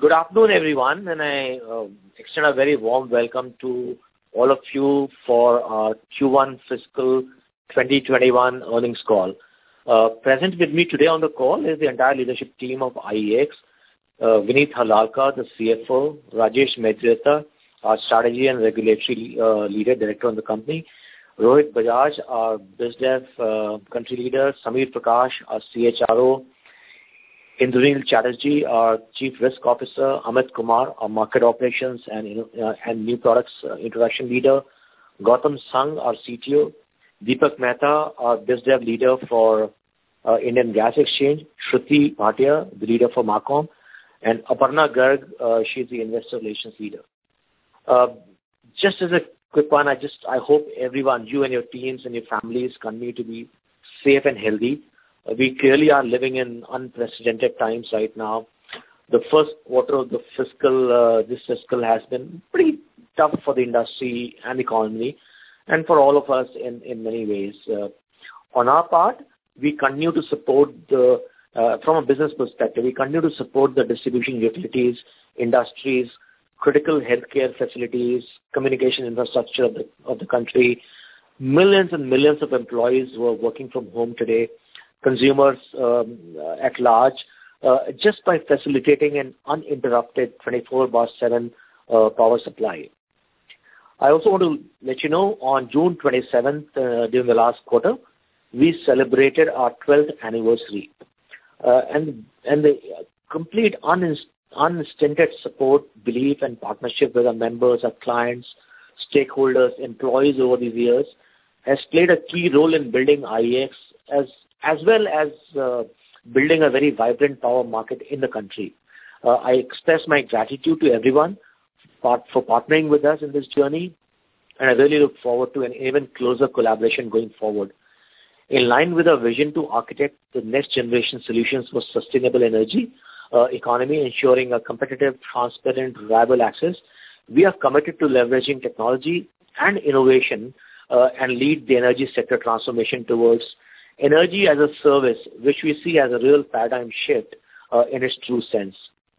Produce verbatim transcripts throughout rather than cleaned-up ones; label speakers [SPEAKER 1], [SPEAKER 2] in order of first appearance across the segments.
[SPEAKER 1] Good afternoon, everyone, and I uh, extend a very warm welcome to all of you for our Q one fiscal twenty twenty-one earnings call. Uh, present with me today on the call is the entire leadership team of I E X, uh, Vineet Harlalka, the C F O, Rajesh Mediratta, our strategy and regulatory uh, leader, director of the company, Rohit Bajaj, our BizDev uh, country leader, Samir Prakash, our C H R O, Indranil Chatterjee, our Chief Risk Officer, Amit Kumar, our Market Operations and uh, and New Products uh, Introduction Leader, Gautam Sangh, our C T O, Deepak Mehta, our BizDev Leader for uh, Indian Gas Exchange, Shruti Bhatia, the Leader for Marcom, and Aparna Garg, uh, she's the Investor Relations Leader. Uh, just as a quick one, I just I hope everyone, you and your teams and your families, continue to be safe and healthy. We clearly are living in unprecedented times right now. The first quarter of the fiscal, uh, this fiscal has been pretty tough for the industry and economy, and for all of us in, in many ways. Uh, on our part, we continue to support the, uh, from a business perspective, we continue to support the distribution utilities, industries, critical healthcare facilities, communication infrastructure of the, of the country, millions and millions of employees who are working from home today, consumers um, at large, uh, just by facilitating an uninterrupted twenty-four by seven uh, power supply. I also want to let you know, on June twenty-seventh, uh, during the last quarter, we celebrated our twelfth anniversary. Uh, and, and the complete uninst- unstinted support, belief, and partnership with our members, our clients, stakeholders, employees over these years has played a key role in building I E X as as well as uh, building a very vibrant power market in the country. Uh, I express my gratitude to everyone for, for partnering with us in this journey, and I really look forward to an even closer collaboration going forward. In line with our vision to architect the next generation solutions for sustainable energy uh, economy, ensuring a competitive, transparent, reliable access, we are committed to leveraging technology and innovation uh, and lead the energy sector transformation towards energy as a service, which we see as a real paradigm shift uh, in its true sense.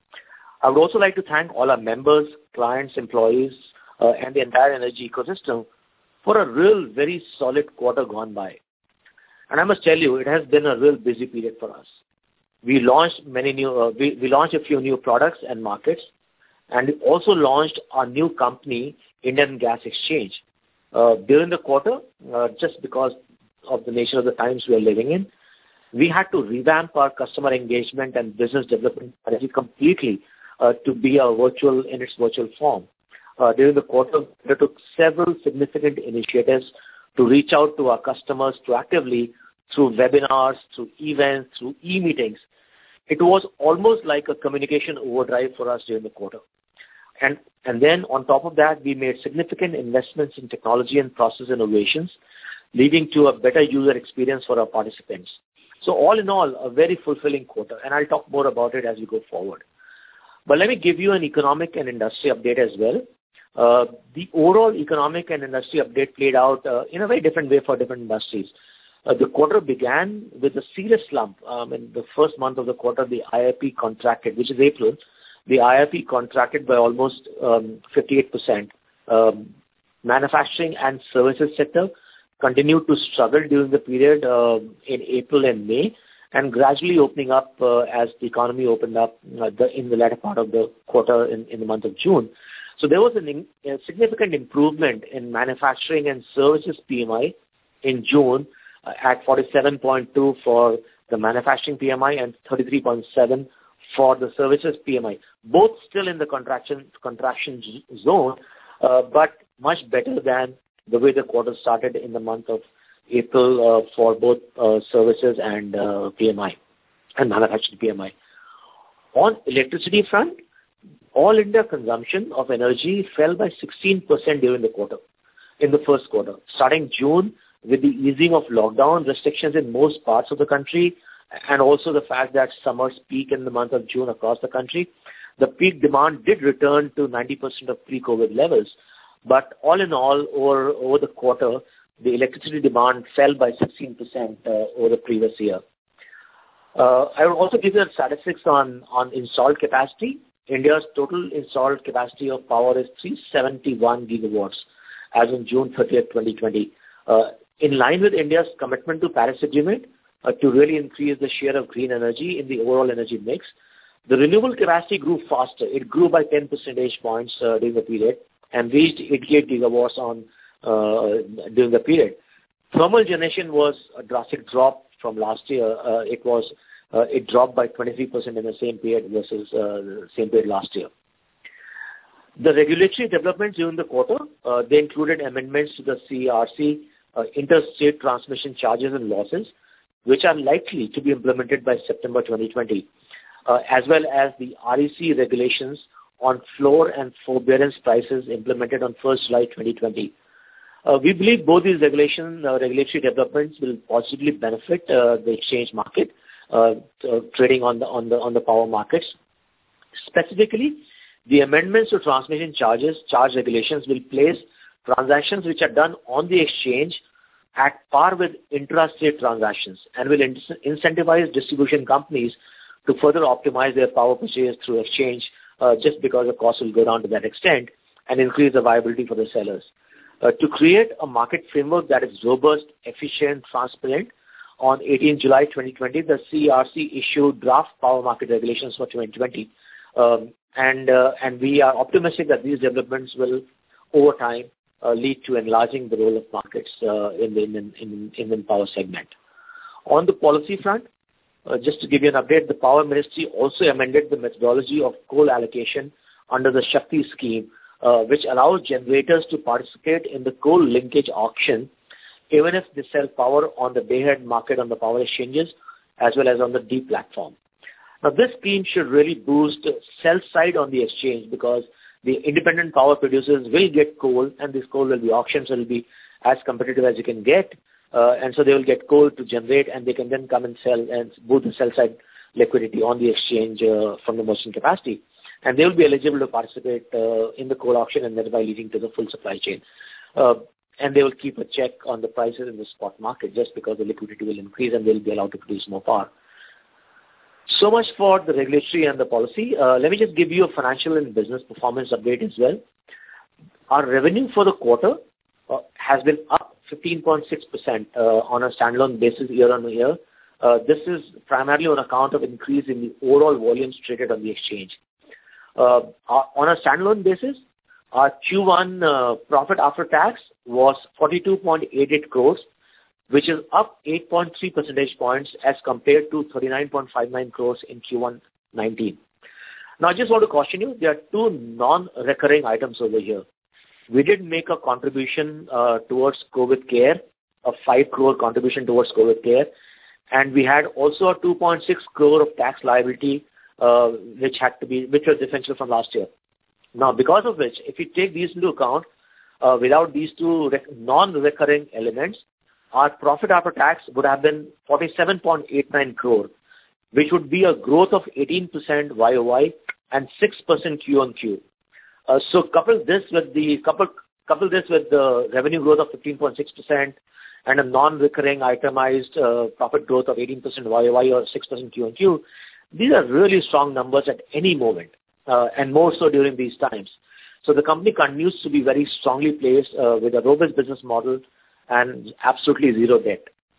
[SPEAKER 1] I would also like to thank all our members, clients, employees, uh, and the entire energy ecosystem for a real, very solid quarter gone by. And I must tell you, it has been a real busy period for us. We launched many new, uh, we, we launched a few new products and markets, and we also launched our new company, Indian Gas Exchange. Uh, during the quarter, uh, just because of the nature of the times we are living in, we had to revamp our customer engagement and business development strategy completely uh, to be a virtual in its virtual form. Uh, during the quarter, we took several significant initiatives to reach out to our customers proactively through webinars, through events, through e-meetings. It was almost like a communication overdrive for us during the quarter. And, and then on top of that, we made significant investments in technology and process innovations, leading to a better user experience for our participants. So all in all, a very fulfilling quarter, and I'll talk more about it as we go forward. But let me give you an economic and industry update as well. Uh, the overall economic and industry update played out uh, in a very different way for different industries. Uh, the quarter began with a serious slump. Um, in the first month of the quarter, the I I P contracted, which is April. The I I P contracted by almost um, fifty-eight percent. Um, manufacturing and services sector continued to struggle during the period uh, in April and May, and gradually opening up uh, as the economy opened up uh, the, in the latter part of the quarter in, in the month of June. So there was an in, a significant improvement in manufacturing and services P M I in June uh, at forty-seven point two for the manufacturing P M I and thirty-three point seven for the services P M I. Both still in the contraction contraction zone, uh, but much better than the way the quarter started in the month of April uh, for both uh, services and uh, P M I and manufacturing P M I. On electricity front, all India consumption of energy fell by sixteen percent during the quarter, in the first quarter. Starting June, with the easing of lockdown restrictions in most parts of the country, and also the fact that summers peak in the month of June across the country, the peak demand did return to ninety percent of pre-COVID levels. But all in all, over, over the quarter, the electricity demand fell by sixteen percent uh, over the previous year. Uh, I will also give you statistics on, on installed capacity. India's total installed capacity of power is three hundred seventy-one gigawatts as on June thirtieth, twenty twenty. Uh, in line with India's commitment to Paris Agreement uh, to really increase the share of green energy in the overall energy mix, the renewable capacity grew faster. It grew by ten percentage points uh, during the period and reached eighty-eight gigawatts on uh, during the period. Thermal generation was a drastic drop from last year. Uh, it was uh, it dropped by twenty-three percent in the same period versus uh, the same period last year. The regulatory developments during the quarter, uh, they included amendments to the C E R C, uh, interstate transmission charges and losses, which are likely to be implemented by September twenty twenty, uh, as well as the R E C regulations on floor and forbearance prices implemented on first July twenty twenty. Uh, we believe both these regulation, uh, regulatory developments will positively benefit uh, the exchange market, uh, uh, trading on the on the on the power markets. Specifically, the amendments to transmission charges, charge regulations will place transactions which are done on the exchange at par with intrastate transactions and will in- incentivize distribution companies to further optimize their power purchase through exchange, uh, just because the cost will go down to that extent and increase the viability for the sellers. Uh, to create a market framework that is robust, efficient, transparent, on eighteenth July twenty twenty, the C E R C issued draft power market regulations for twenty twenty. Um, and uh, and we are optimistic that these developments will, over time, uh, lead to enlarging the role of markets uh, in the Indian, in, in the power segment. On the policy front, uh, just to give you an update, the Power Ministry also amended the methodology of coal allocation under the Shakti scheme, uh, which allows generators to participate in the coal linkage auction, even if they sell power on the day-ahead market on the power exchanges, as well as on the D platform. Now, this scheme should really boost sell side on the exchange because the independent power producers will get coal, and this coal will be auctioned, so it will be as competitive as you can get. Uh, and so they will get coal to generate, and they can then come and sell and boost the sell side liquidity on the exchange uh, from the merchant capacity. And they will be eligible to participate uh, in the coal auction and thereby leading to the full supply chain. Uh, and they will keep a check on the prices in the spot market just because the liquidity will increase and they will be allowed to produce more power. So much for the regulatory and the policy. Uh, let me just give you a financial and business performance update as well. Our revenue for the quarter uh, has been up fifteen point six percent uh, on a standalone basis year on year. Uh, this is primarily on account of increase in the overall volumes traded on the exchange. Uh, on a standalone basis, our Q one uh, profit after tax was forty-two point eight eight crores, which is up eight point three percentage points as compared to thirty-nine point five nine crores in Q one nineteen. Now, I just want to caution you, there are two non-recurring items over here. We did make a contribution uh, towards COVID care, a five crore contribution towards COVID care, and we had also a two point six crore of tax liability, uh, which had to be, which was differential from last year. Now, because of which, if you take these into account, uh, without these two rec- non-recurring elements, our profit after tax would have been forty-seven point eight nine crore, which would be a growth of eighteen percent Y O Y and six percent Q on Q. Uh, so couple this with the couple couple this with the revenue growth of fifteen point six percent and a non-recurring itemized uh, profit growth of eighteen percent Y O Y or six percent Q on Q. These are really strong numbers at any moment, uh, and more so during these times. So the company continues to be very strongly placed uh, with a robust business model and absolutely zero debt.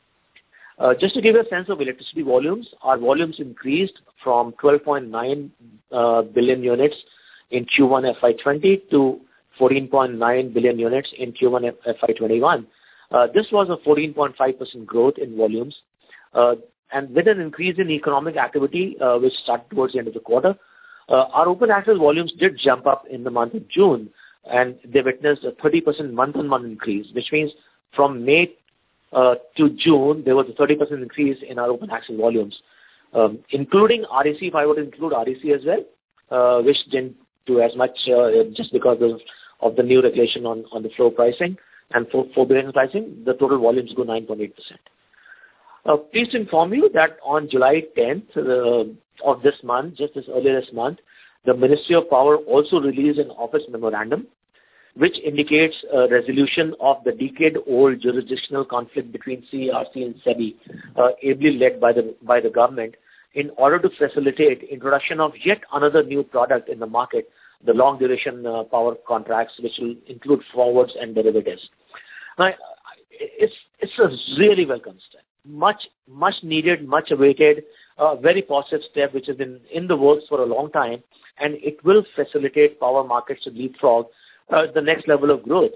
[SPEAKER 1] Uh, just to give you a sense of electricity volumes, our volumes increased from twelve point nine uh, billion units in Q one F Y twenty to fourteen point nine billion units in Q one F Y twenty-one. Uh, this was a fourteen point five percent growth in volumes. Uh, and with an increase in economic activity, uh, which started towards the end of the quarter, uh, our open access volumes did jump up in the month of June, and they witnessed a thirty percent month-on-month increase, which means from May uh, to June, there was a thirty percent increase in our open access volumes, um, including R E C, if I were to include R E C as well, uh, which didn't do as much uh, just because of, of the new regulation on, on the floor pricing and for forbearance pricing, the total volumes grew nine point eight percent. Uh, pleased to inform you that on July tenth uh, of this month, just this earlier this month, the Ministry of Power also released an office memorandum which indicates a resolution of the decade-old jurisdictional conflict between C E R C and SEBI, uh, ably led by the by the government, in order to facilitate introduction of yet another new product in the market, the long duration uh, power contracts, which will include forwards and derivatives. Now, it's it's a really welcome step, much much needed, much awaited, uh, very positive step, which has been in the works for a long time, and it will facilitate power markets to leapfrog uh, the next level of growth.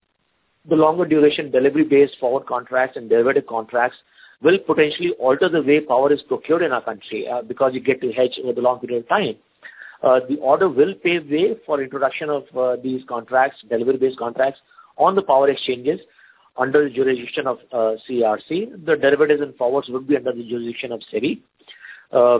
[SPEAKER 1] The longer duration delivery-based forward contracts and derivative contracts will potentially alter the way power is procured in our country uh, because you get to hedge over the long period of time. Uh, the order will pave way for introduction of uh, these contracts, delivery-based contracts, on the power exchanges under the jurisdiction of uh, C E R C. The derivatives and forwards would be under the jurisdiction of SEBI. Uh,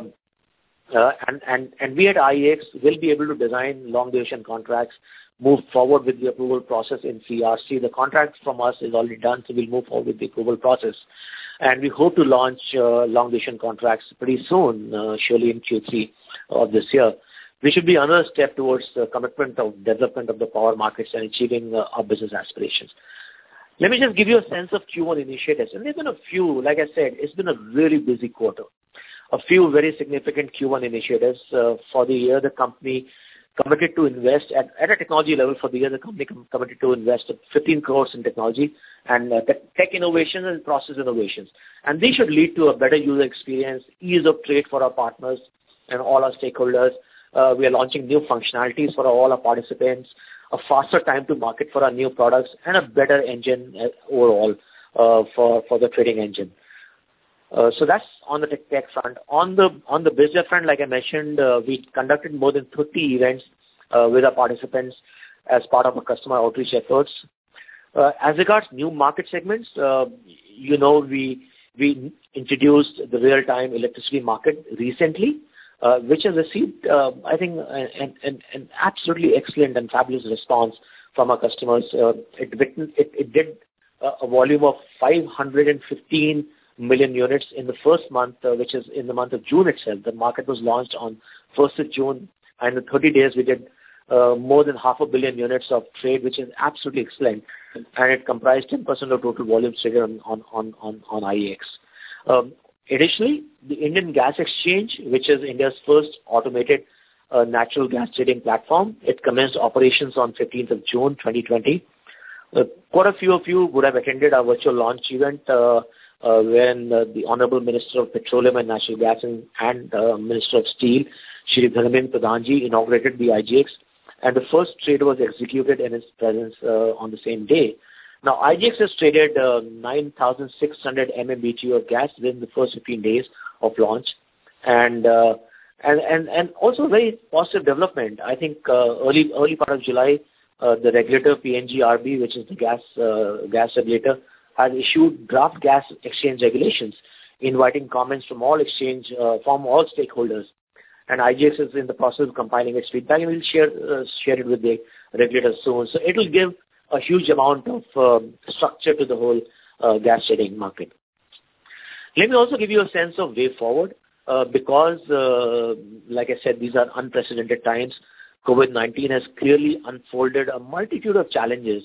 [SPEAKER 1] uh, and, and, and we at I E X will be able to design long-duration contracts, move forward with the approval process in C E R C. The contract from us is already done, so we'll move forward with the approval process. And we hope to launch uh, long-duration contracts pretty soon, uh, surely in Q three of this year. We should be another step towards the commitment of development of the power markets and achieving uh, our business aspirations. Let me just give you a sense of Q one initiatives. And there's been a few, like I said, it's been a really busy quarter. A few very significant Q one initiatives uh, for the year. The company committed to invest at, at a technology level for the year. The company com- committed to invest fifteen crores in technology and uh, tech innovations and process innovations. And these should lead to a better user experience, ease of trade for our partners and all our stakeholders. Uh, we are launching new functionalities for all our participants, a faster time to market for our new products, and a better engine uh, overall uh, for, for the trading engine. Uh, so that's on the tech, tech front. On the on the business front, like I mentioned, uh, we conducted more than thirty events uh, with our participants as part of our customer outreach efforts. Uh, as regards new market segments, uh, you know, we we introduced the real-time electricity market recently, uh, which has received, uh, I think, an, an, an absolutely excellent and fabulous response from our customers. Uh, it, it, it did a volume of five hundred fifteen million units in the first month, uh, which is in the month of June itself. The market was launched on first of June, and in thirty days we did uh, more than half a billion units of trade, which is absolutely excellent, and it comprised ten percent of total volume traded on, on, on, on, on I E X. Um, additionally, the Indian Gas Exchange, which is India's first automated uh, natural gas trading platform, it commenced operations on fifteenth of June twenty twenty. Uh, quite a few of you would have attended our virtual launch event uh, uh, when uh, the Honorable Minister of Petroleum and Natural Gas and, and uh, Minister of Steel, Shri Dharmendra Pradhanji, inaugurated the I G X, and the first trade was executed in his presence uh, on the same day. Now, I G X has traded uh, nine thousand six hundred million B T U of gas within the first fifteen days of launch, and uh, and and and also a very positive development. I think uh, early early part of July, uh, the regulator P N G R B, which is the gas uh, gas regulator, has issued draft gas exchange regulations, inviting comments from all exchange uh, from all stakeholders. And I G X is in the process of compiling its feedback, and we'll share uh, share it with the regulator soon. So it will give a huge amount of um, structure to the whole uh, gas trading market. Let me also give you a sense of way forward, uh, because, uh, like I said, these are unprecedented times. COVID nineteen has clearly unfolded a multitude of challenges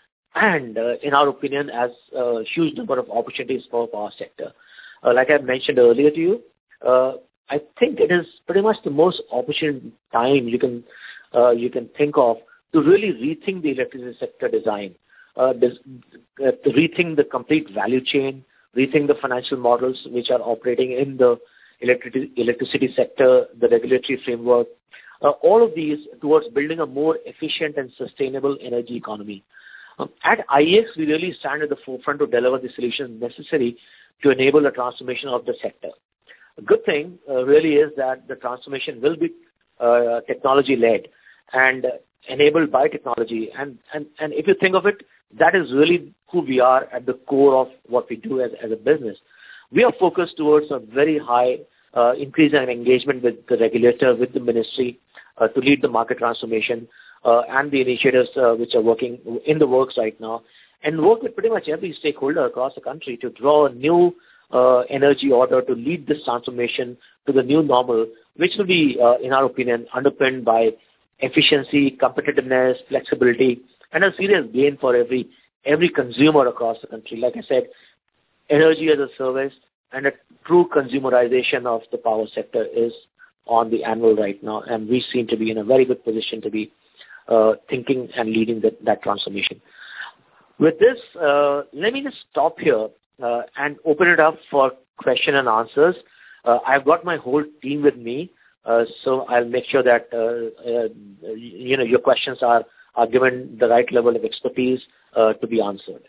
[SPEAKER 1] and, uh, in our opinion, has a huge number of opportunities for our sector. Uh, like I mentioned earlier to you, uh, I think it is pretty much the most opportune time you can uh, you can think of to really rethink the electricity sector design, uh, this, uh, to rethink the complete value chain, rethink the financial models which are operating in the electric, electricity sector, the regulatory framework, uh, all of these towards building a more efficient and sustainable energy economy. Um, at I E X, we really stand at the forefront to deliver the solutions necessary to enable the transformation of the sector. A good thing uh, really is that the transformation will be uh, technology-led and uh, enabled by technology. And, and, and if you think of it, that is really who we are at the core of what we do as, as a business. We are focused towards a very high uh, increase in engagement with the regulator, with the ministry, uh, to lead the market transformation uh, and the initiatives uh, which are working in the works right now, and work with pretty much every stakeholder across the country to draw a new uh, energy order to lead this transformation to the new normal, which will be, uh, in our opinion, underpinned by efficiency, competitiveness, flexibility, and a serious gain for every every consumer across the country. Like I said, energy as a service and a true consumerization of the power sector is on the anvil right now, and we seem to be in a very good position to be uh, thinking and leading that, that transformation. With this, uh, let me just stop here uh, and open it up for question and answers. Uh, I've got my whole team with me, uh, so I'll make sure that uh, uh, you know your questions are, are given the right level of expertise uh, to be answered.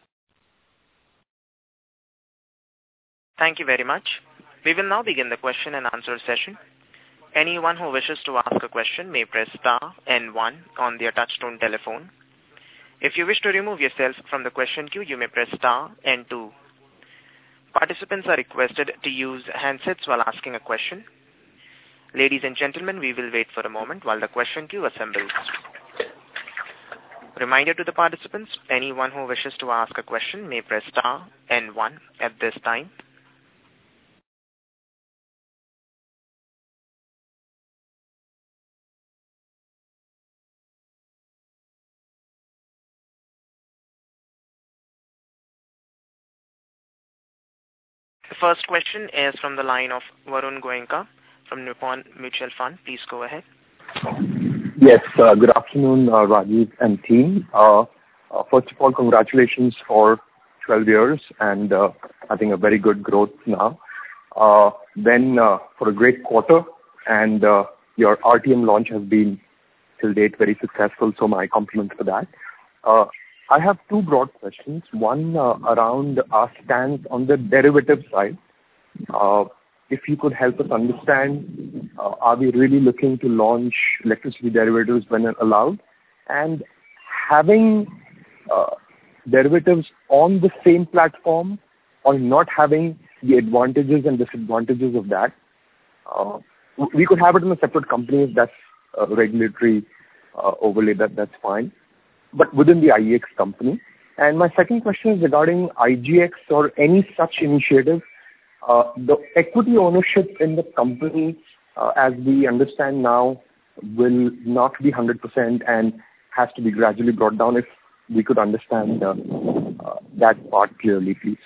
[SPEAKER 2] Thank you very much. We will now begin the question and answer session. Anyone who wishes to ask a question may press star and one on their touchtone telephone. If you wish to remove yourself from the question queue, you may press star and two. Participants are requested to use handsets while asking a question. Ladies and gentlemen, we will wait for a moment while the question queue assembles. Reminder to the participants, anyone who wishes to ask a question may press star and one at this time. The first question is from the line of Varun Goenka from Nippon Mutual Fund. Please go ahead.
[SPEAKER 3] Yes, uh, good afternoon, uh, Rajiv and team. Uh, uh, first of all, congratulations for twelve years and uh, I think a very good growth now. Uh, then uh, for a great quarter, and uh, your R T M launch has been till date very successful, so my compliments for that. Uh, I have two broad questions. One uh, around our stance on the derivative side. Uh, if you could help us understand, uh, are we really looking to launch electricity derivatives when allowed? And having uh, derivatives on the same platform or not having the advantages and disadvantages of that, uh, we could have it in a separate company if that's a regulatory uh, overlay, that, that's fine. But within the I E X company. And my second question is regarding I G X or any such initiative. Uh, the equity ownership in the company, uh, as we understand now, will not be one hundred percent and has to be gradually brought down. If we could understand uh, uh, that part clearly, please.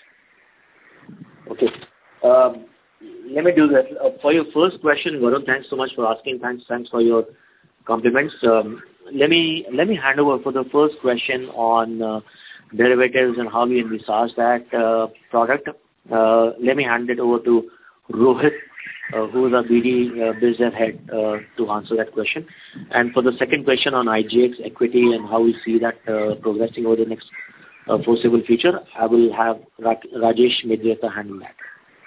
[SPEAKER 1] Okay. Um, let me do that. Uh, for your first question, Varun, thanks so much for asking. Thanks, thanks for your compliments. Um, let me let me hand over for the first question on uh, derivatives and how we envisage that uh, product. Uh, let me hand it over to Rohit, uh, who is our B D uh, business head, uh, to answer that question. And for the second question on I G X equity and how we see that uh, progressing over the next uh, foreseeable future, I will have Ra- Rajesh Mediratta handle that.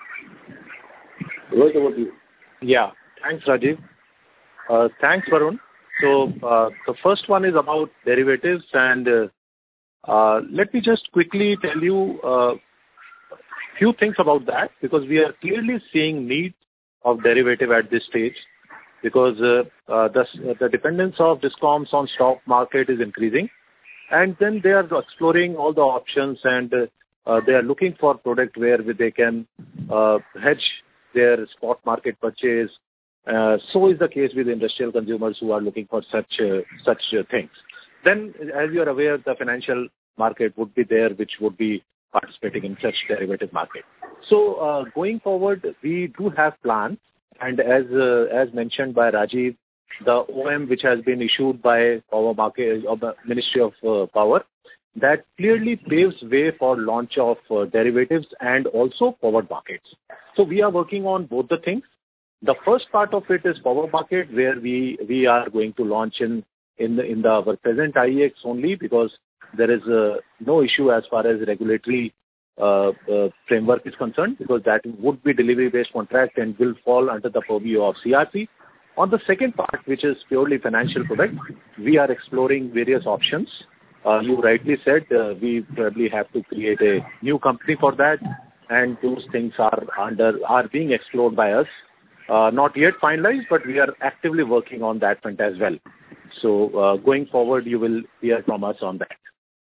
[SPEAKER 1] Rohit, over to you.
[SPEAKER 4] Yeah, thanks, Rajiv. Uh, thanks, Varun. So uh, the first one is about derivatives, and uh, uh, let me just quickly tell you a uh, few things about that, because we are clearly seeing need of derivative at this stage, because uh, uh, the, the dependence of DISCOMs on stock market is increasing, and then they are exploring all the options, and uh, uh, they are looking for product where they can uh, hedge their spot market purchase. Uh, so is the case with industrial consumers who are looking for such uh, such uh, things. Then, as you are aware, the financial market would be there, which would be participating in such derivative market. So, uh, going forward, we do have plans, and as uh, as mentioned by Rajiv, the O M which has been issued by Power Market of the Ministry of uh, Power, that clearly paves way for launch of uh, derivatives and also forward markets. So, we are working on both the things. The first part of it is power market, where we we are going to launch in in the in the our present I E X only, because there is uh, no issue as far as regulatory uh, uh, framework is concerned, because that would be delivery-based contract and will fall under the purview of C R P. On the second part, which is purely financial product, we are exploring various options. Uh, you rightly said uh, we probably have to create a new company for that, and those things are under are being explored by us. Uh, not yet finalized, but we are actively working on that front as well. So uh, going forward, you will hear from us on that.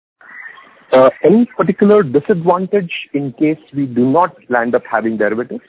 [SPEAKER 3] Uh, any particular disadvantage in case we do not land up having derivatives?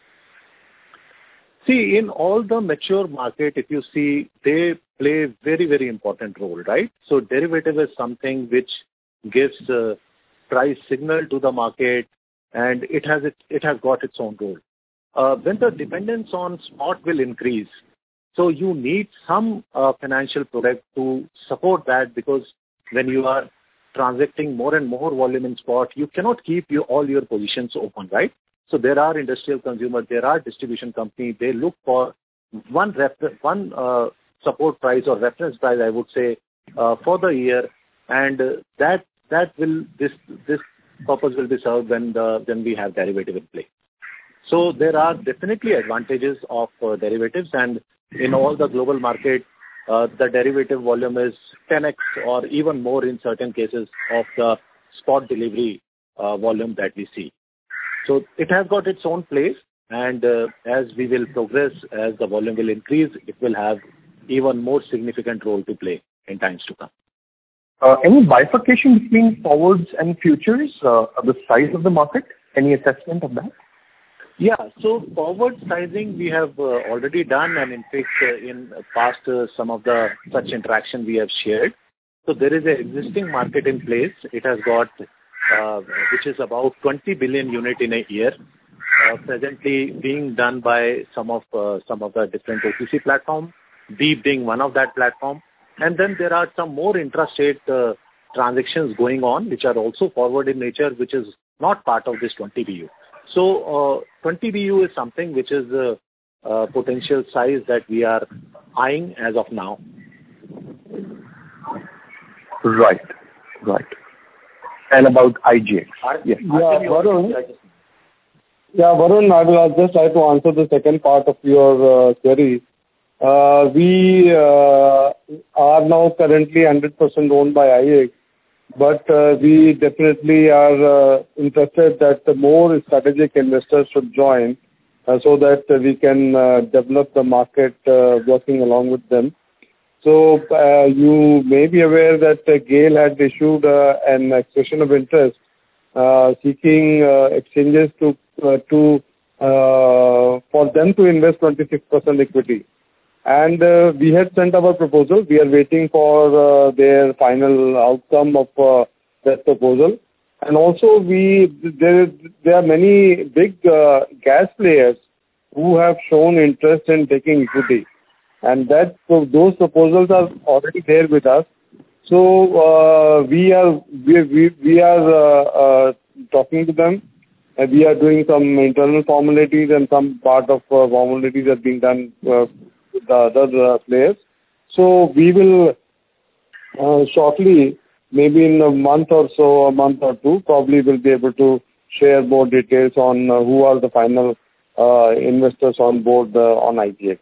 [SPEAKER 4] See, in all the mature market, if you see, they play a very, very important role, right? So derivative is something which gives uh, price signal to the market, and it has it, it has got its own role. Uh, when the dependence on spot will increase, so you need some uh, financial product to support that, because when you are transacting more and more volume in spot, you cannot keep your, all your positions open, right? So there are industrial consumers, there are distribution companies, they look for one refer- one uh, support price or reference price, I would say, uh, for the year, and uh, that that will this this purpose will be served when the when we have derivative in play. So there are definitely advantages of uh, derivatives, and in all the global market, uh, the derivative volume is ten x or even more in certain cases of the spot delivery uh, volume that we see. So it has got its own place, and uh, as we will progress, as the volume will increase, it will have even more significant role to play in times to come.
[SPEAKER 3] Uh, any bifurcation between forwards and futures, uh, the size of the market? Any assessment of that?
[SPEAKER 4] Yeah, so forward sizing we have uh, already done, and in fact uh, in past uh, some of the such interaction we have shared. So there is an existing market in place. It has got, uh, which is about twenty billion unit in a year, uh, presently being done by some of uh, some of the different O T C platforms, Deep being one of that platform. And then there are some more intrastate uh, transactions going on, which are also forward in nature, which is not part of this twenty B U. So uh, twenty B U is something which is the uh, uh, potential size that we are eyeing as of now.
[SPEAKER 3] Right, right. And about I G X.
[SPEAKER 5] Yes. Yeah, Varun. Yeah, Varun, I will just try to answer the second part of your uh, query. Uh, we uh, are now currently one hundred percent owned by I E X, but uh, we definitely are uh, interested that the more strategic investors should join uh, so that uh, we can uh, develop the market uh, working along with them. So uh, you may be aware that uh, GAIL had issued uh, an expression of interest uh, seeking uh, exchanges to uh, to uh, for them to invest twenty-six percent equity. And uh, we had sent our proposal. We are waiting for uh, their final outcome of uh, that proposal. And also, we there there are many big uh, gas players who have shown interest in taking equity, and that so those proposals are already there with us. So uh, we are we we, we are uh, uh, talking to them. And we are doing some internal formalities, and some part of uh, formalities are being done Uh, the other uh, players. So we will uh, shortly, maybe in a month or so, a month or two, probably will be able to share more details on uh, who are the final uh, investors on board uh, on I G X.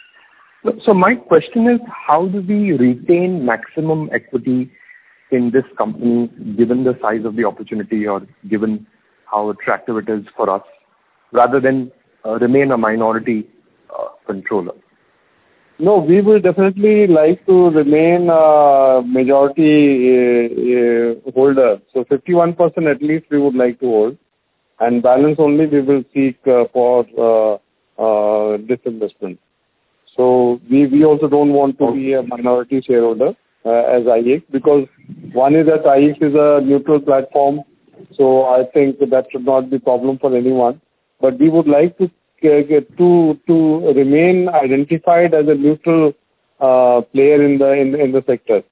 [SPEAKER 3] So my question is, how do we retain maximum equity in this company given the size of the opportunity or given how attractive it is for us, rather than uh, remain a minority uh, controller?
[SPEAKER 5] No, we will definitely like to remain a majority uh, uh, holder. So fifty-one percent at least we would like to hold, and balance only we will seek uh, for uh, uh, disinvestment. So we, we also don't want to be a minority shareholder uh, as I E X, because one is that I E X is a neutral platform, so I think that should not be a problem for anyone. But we would like to to to remain identified as a neutral uh, player in the in, in the sector.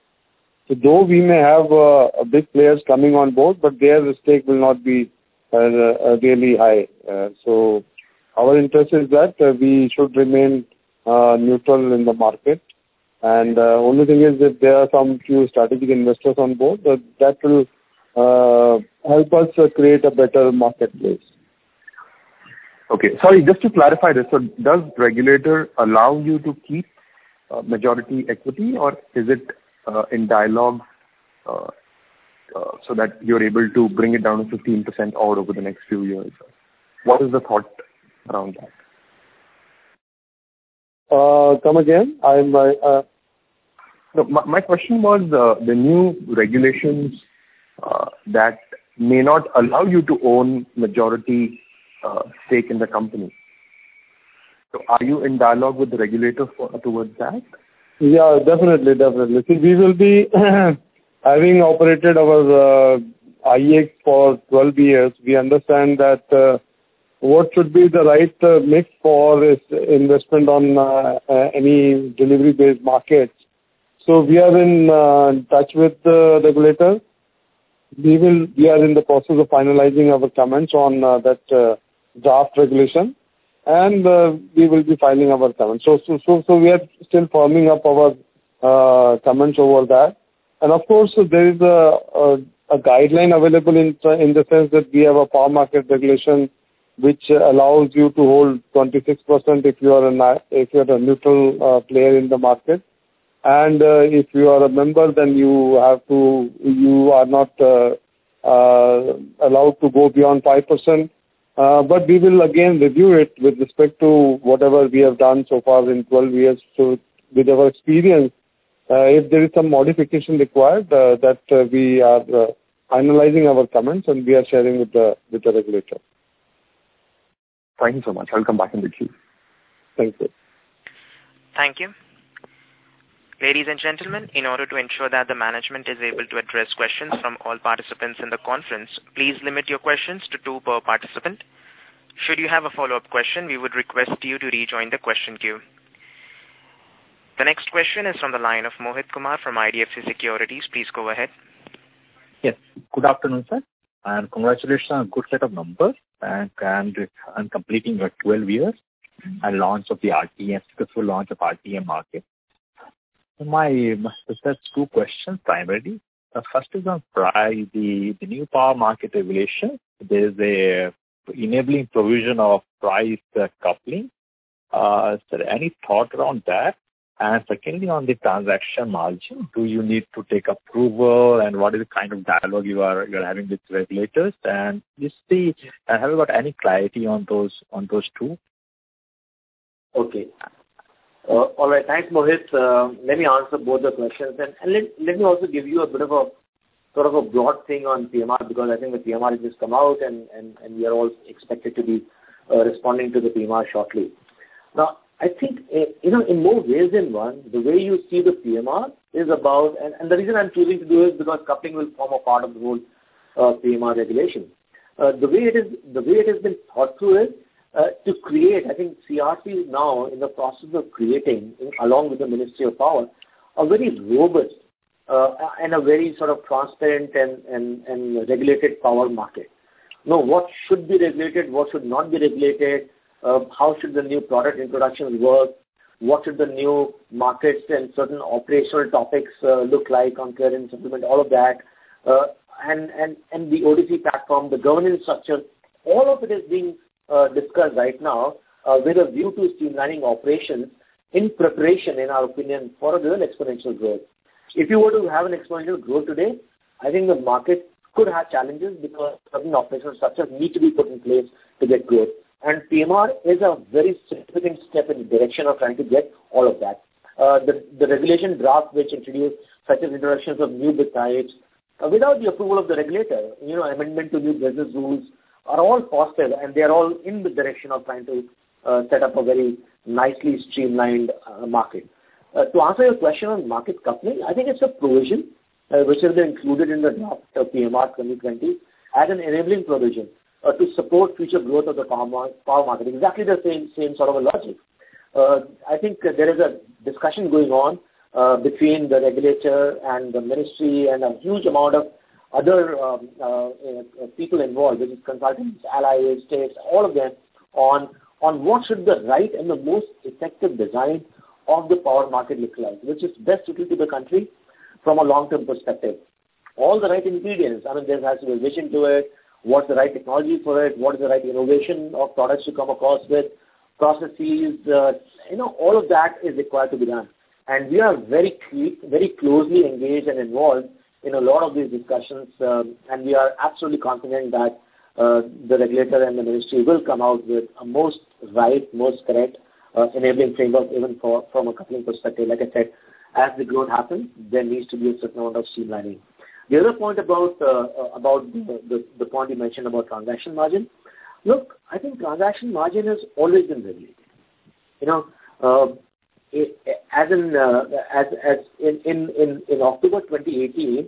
[SPEAKER 5] So though we may have uh, big players coming on board, but their stake will not be uh, uh, really high. Uh, so our interest is that uh, we should remain uh, neutral in the market. And uh, only thing is that there are some few strategic investors on board, that, that will uh, help us uh, create a better marketplace.
[SPEAKER 3] Okay. Sorry, just to clarify this, so does regulator allow you to keep uh, majority equity, or is it uh, in dialogue uh, uh, so that you're able to bring it down to fifteen percent or over the next few years? What is the thought around that?
[SPEAKER 5] Uh, come again? I'm, uh,
[SPEAKER 3] no, my, my question was uh, the new regulations uh, that may not allow you to own majority Uh, stake in the company. So are you in dialogue with the regulator for, towards that?
[SPEAKER 5] Yeah, definitely, definitely. See, we will be having operated our uh, I E X for twelve years, we understand that uh, what should be the right uh, mix for is investment on uh, uh, any delivery-based markets. So we are in uh, touch with the regulator. We will. We are in the process of finalizing our comments on uh, that uh, draft regulation, and uh, we will be filing our comments. So, so, so, so we are still firming up our uh, comments over that. And of course, there is a, a, a guideline available in in the sense that we have a power market regulation which allows you to hold twenty-six percent if you are a if you are a neutral uh, player in the market. And uh, if you are a member, then you have to, you are not uh, uh, allowed to go beyond five percent. Uh, but we will again review it with respect to whatever we have done so far in twelve years. So with our experience, uh, if there is some modification required, uh, that uh, we are uh, finalizing our comments and we are sharing with the, with the regulator.
[SPEAKER 3] Thank you so much. I'll come back in the queue.
[SPEAKER 5] Thank you.
[SPEAKER 2] Thank you. Ladies and gentlemen, in order to ensure that the management is able to address questions from all participants in the conference, please limit your questions to two per participant. Should you have a follow-up question, we would request you to rejoin the question queue. The next question is from the line of Mohit Kumar from I D F C Securities. Please go ahead.
[SPEAKER 6] Yes. Good afternoon, sir. And congratulations on a good set of numbers and, and, and completing your twelve years and launch of the R T M, successful launch of R T M market. My, my there's two questions primarily. The first is on price, the, the new power market regulation. There is a enabling provision of price uh, coupling. Uh, is there any thought around that? And secondly, on the transaction margin, do you need to take approval, and what is the kind of dialogue you are you are having with regulators? And you see, have you got any clarity on those on those two?
[SPEAKER 1] Okay. Uh, all right. Thanks, Mohit. Uh, let me answer both the questions. And, and let, let me also give you a bit of a sort of a broad thing on P M R, because I think the P M R has just come out and, and, and we are all expected to be uh, responding to the P M R shortly. Now, I think, uh, you know, in more ways than one, the way you see the P M R is about, and, and the reason I'm choosing to do it is because coupling will form a part of the whole uh, P M R regulation. Uh, the way it is, the way it has been thought through is, Uh, to create, I think C R T is now in the process of creating, in, along with the Ministry of Power, a very robust uh, and a very sort of transparent and, and, and regulated power market. Now, what should be regulated, what should not be regulated, uh, how should the new product introductions work, what should the new markets and certain operational topics uh, look like on clearance settlement, all of that, uh, and, and, and the O D C platform, the governance structure, all of it is being Uh, discussed right now uh, with a view to streamlining operations in preparation, in our opinion, for a real exponential growth. If you were to have an exponential growth today, I think the market could have challenges because certain operational structures need to be put in place to get growth. And P M R is a very significant step in the direction of trying to get all of that. Uh, the, the regulation draft which introduced such as introductions of new bid types, uh, without the approval of the regulator, you know, amendment to new business rules, are all positive, and they are all in the direction of trying to uh, set up a very nicely streamlined uh, market. Uh, to answer your question on market coupling, I think it's a provision uh, which has been included in the draft of P M R twenty twenty as an enabling provision uh, to support future growth of the power, power market. Exactly the same same sort of a logic. Uh, I think uh, there is a discussion going on uh, between the regulator and the ministry and a huge amount of other um, uh, uh, people involved, which is consultants, allies, states, all of them, on on what should the right and the most effective design of the power market look like, which is best suited to the country from a long-term perspective. All the right ingredients, I mean, there has to be a vision to it, what's the right technology for it, what is the right innovation of products to come across with, processes, uh, you know, all of that is required to be done. And we are very, very closely engaged and involved in a lot of these discussions, um, and we are absolutely confident that uh, the regulator and the ministry will come out with a most right, most correct uh, enabling framework even for, from a coupling perspective. Like I said, as the growth happens, there needs to be a certain amount of streamlining. The other point about uh, about the, the, the point you mentioned about transaction margin, look, I think transaction margin has always been regulated. You know, uh, It, as in uh, as as in, in, in, in October twenty eighteen,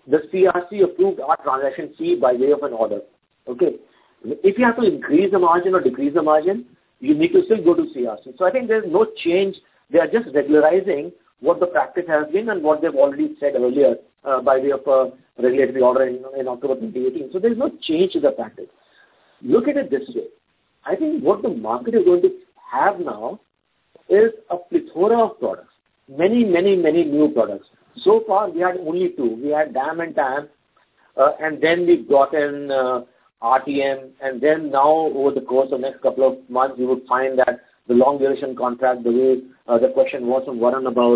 [SPEAKER 1] the C R C approved our transaction fee by way of an order. Okay. If you have to increase the margin or decrease the margin, you need to still go to C R C. So I think there's no change. They are just regularizing what the practice has been and what they've already said earlier uh, by way of a regulatory order in, in October twenty eighteen. So there's no change to the practice. Look at it this way. I think what the market is going to have now is a plethora of products. Many, many, many new products. So far, we had only two. We had D A M and T A M, uh, and then we've gotten uh, R T M, and then now over the course of the next couple of months, you would find that the long duration contract, the way uh, the question was from Varun about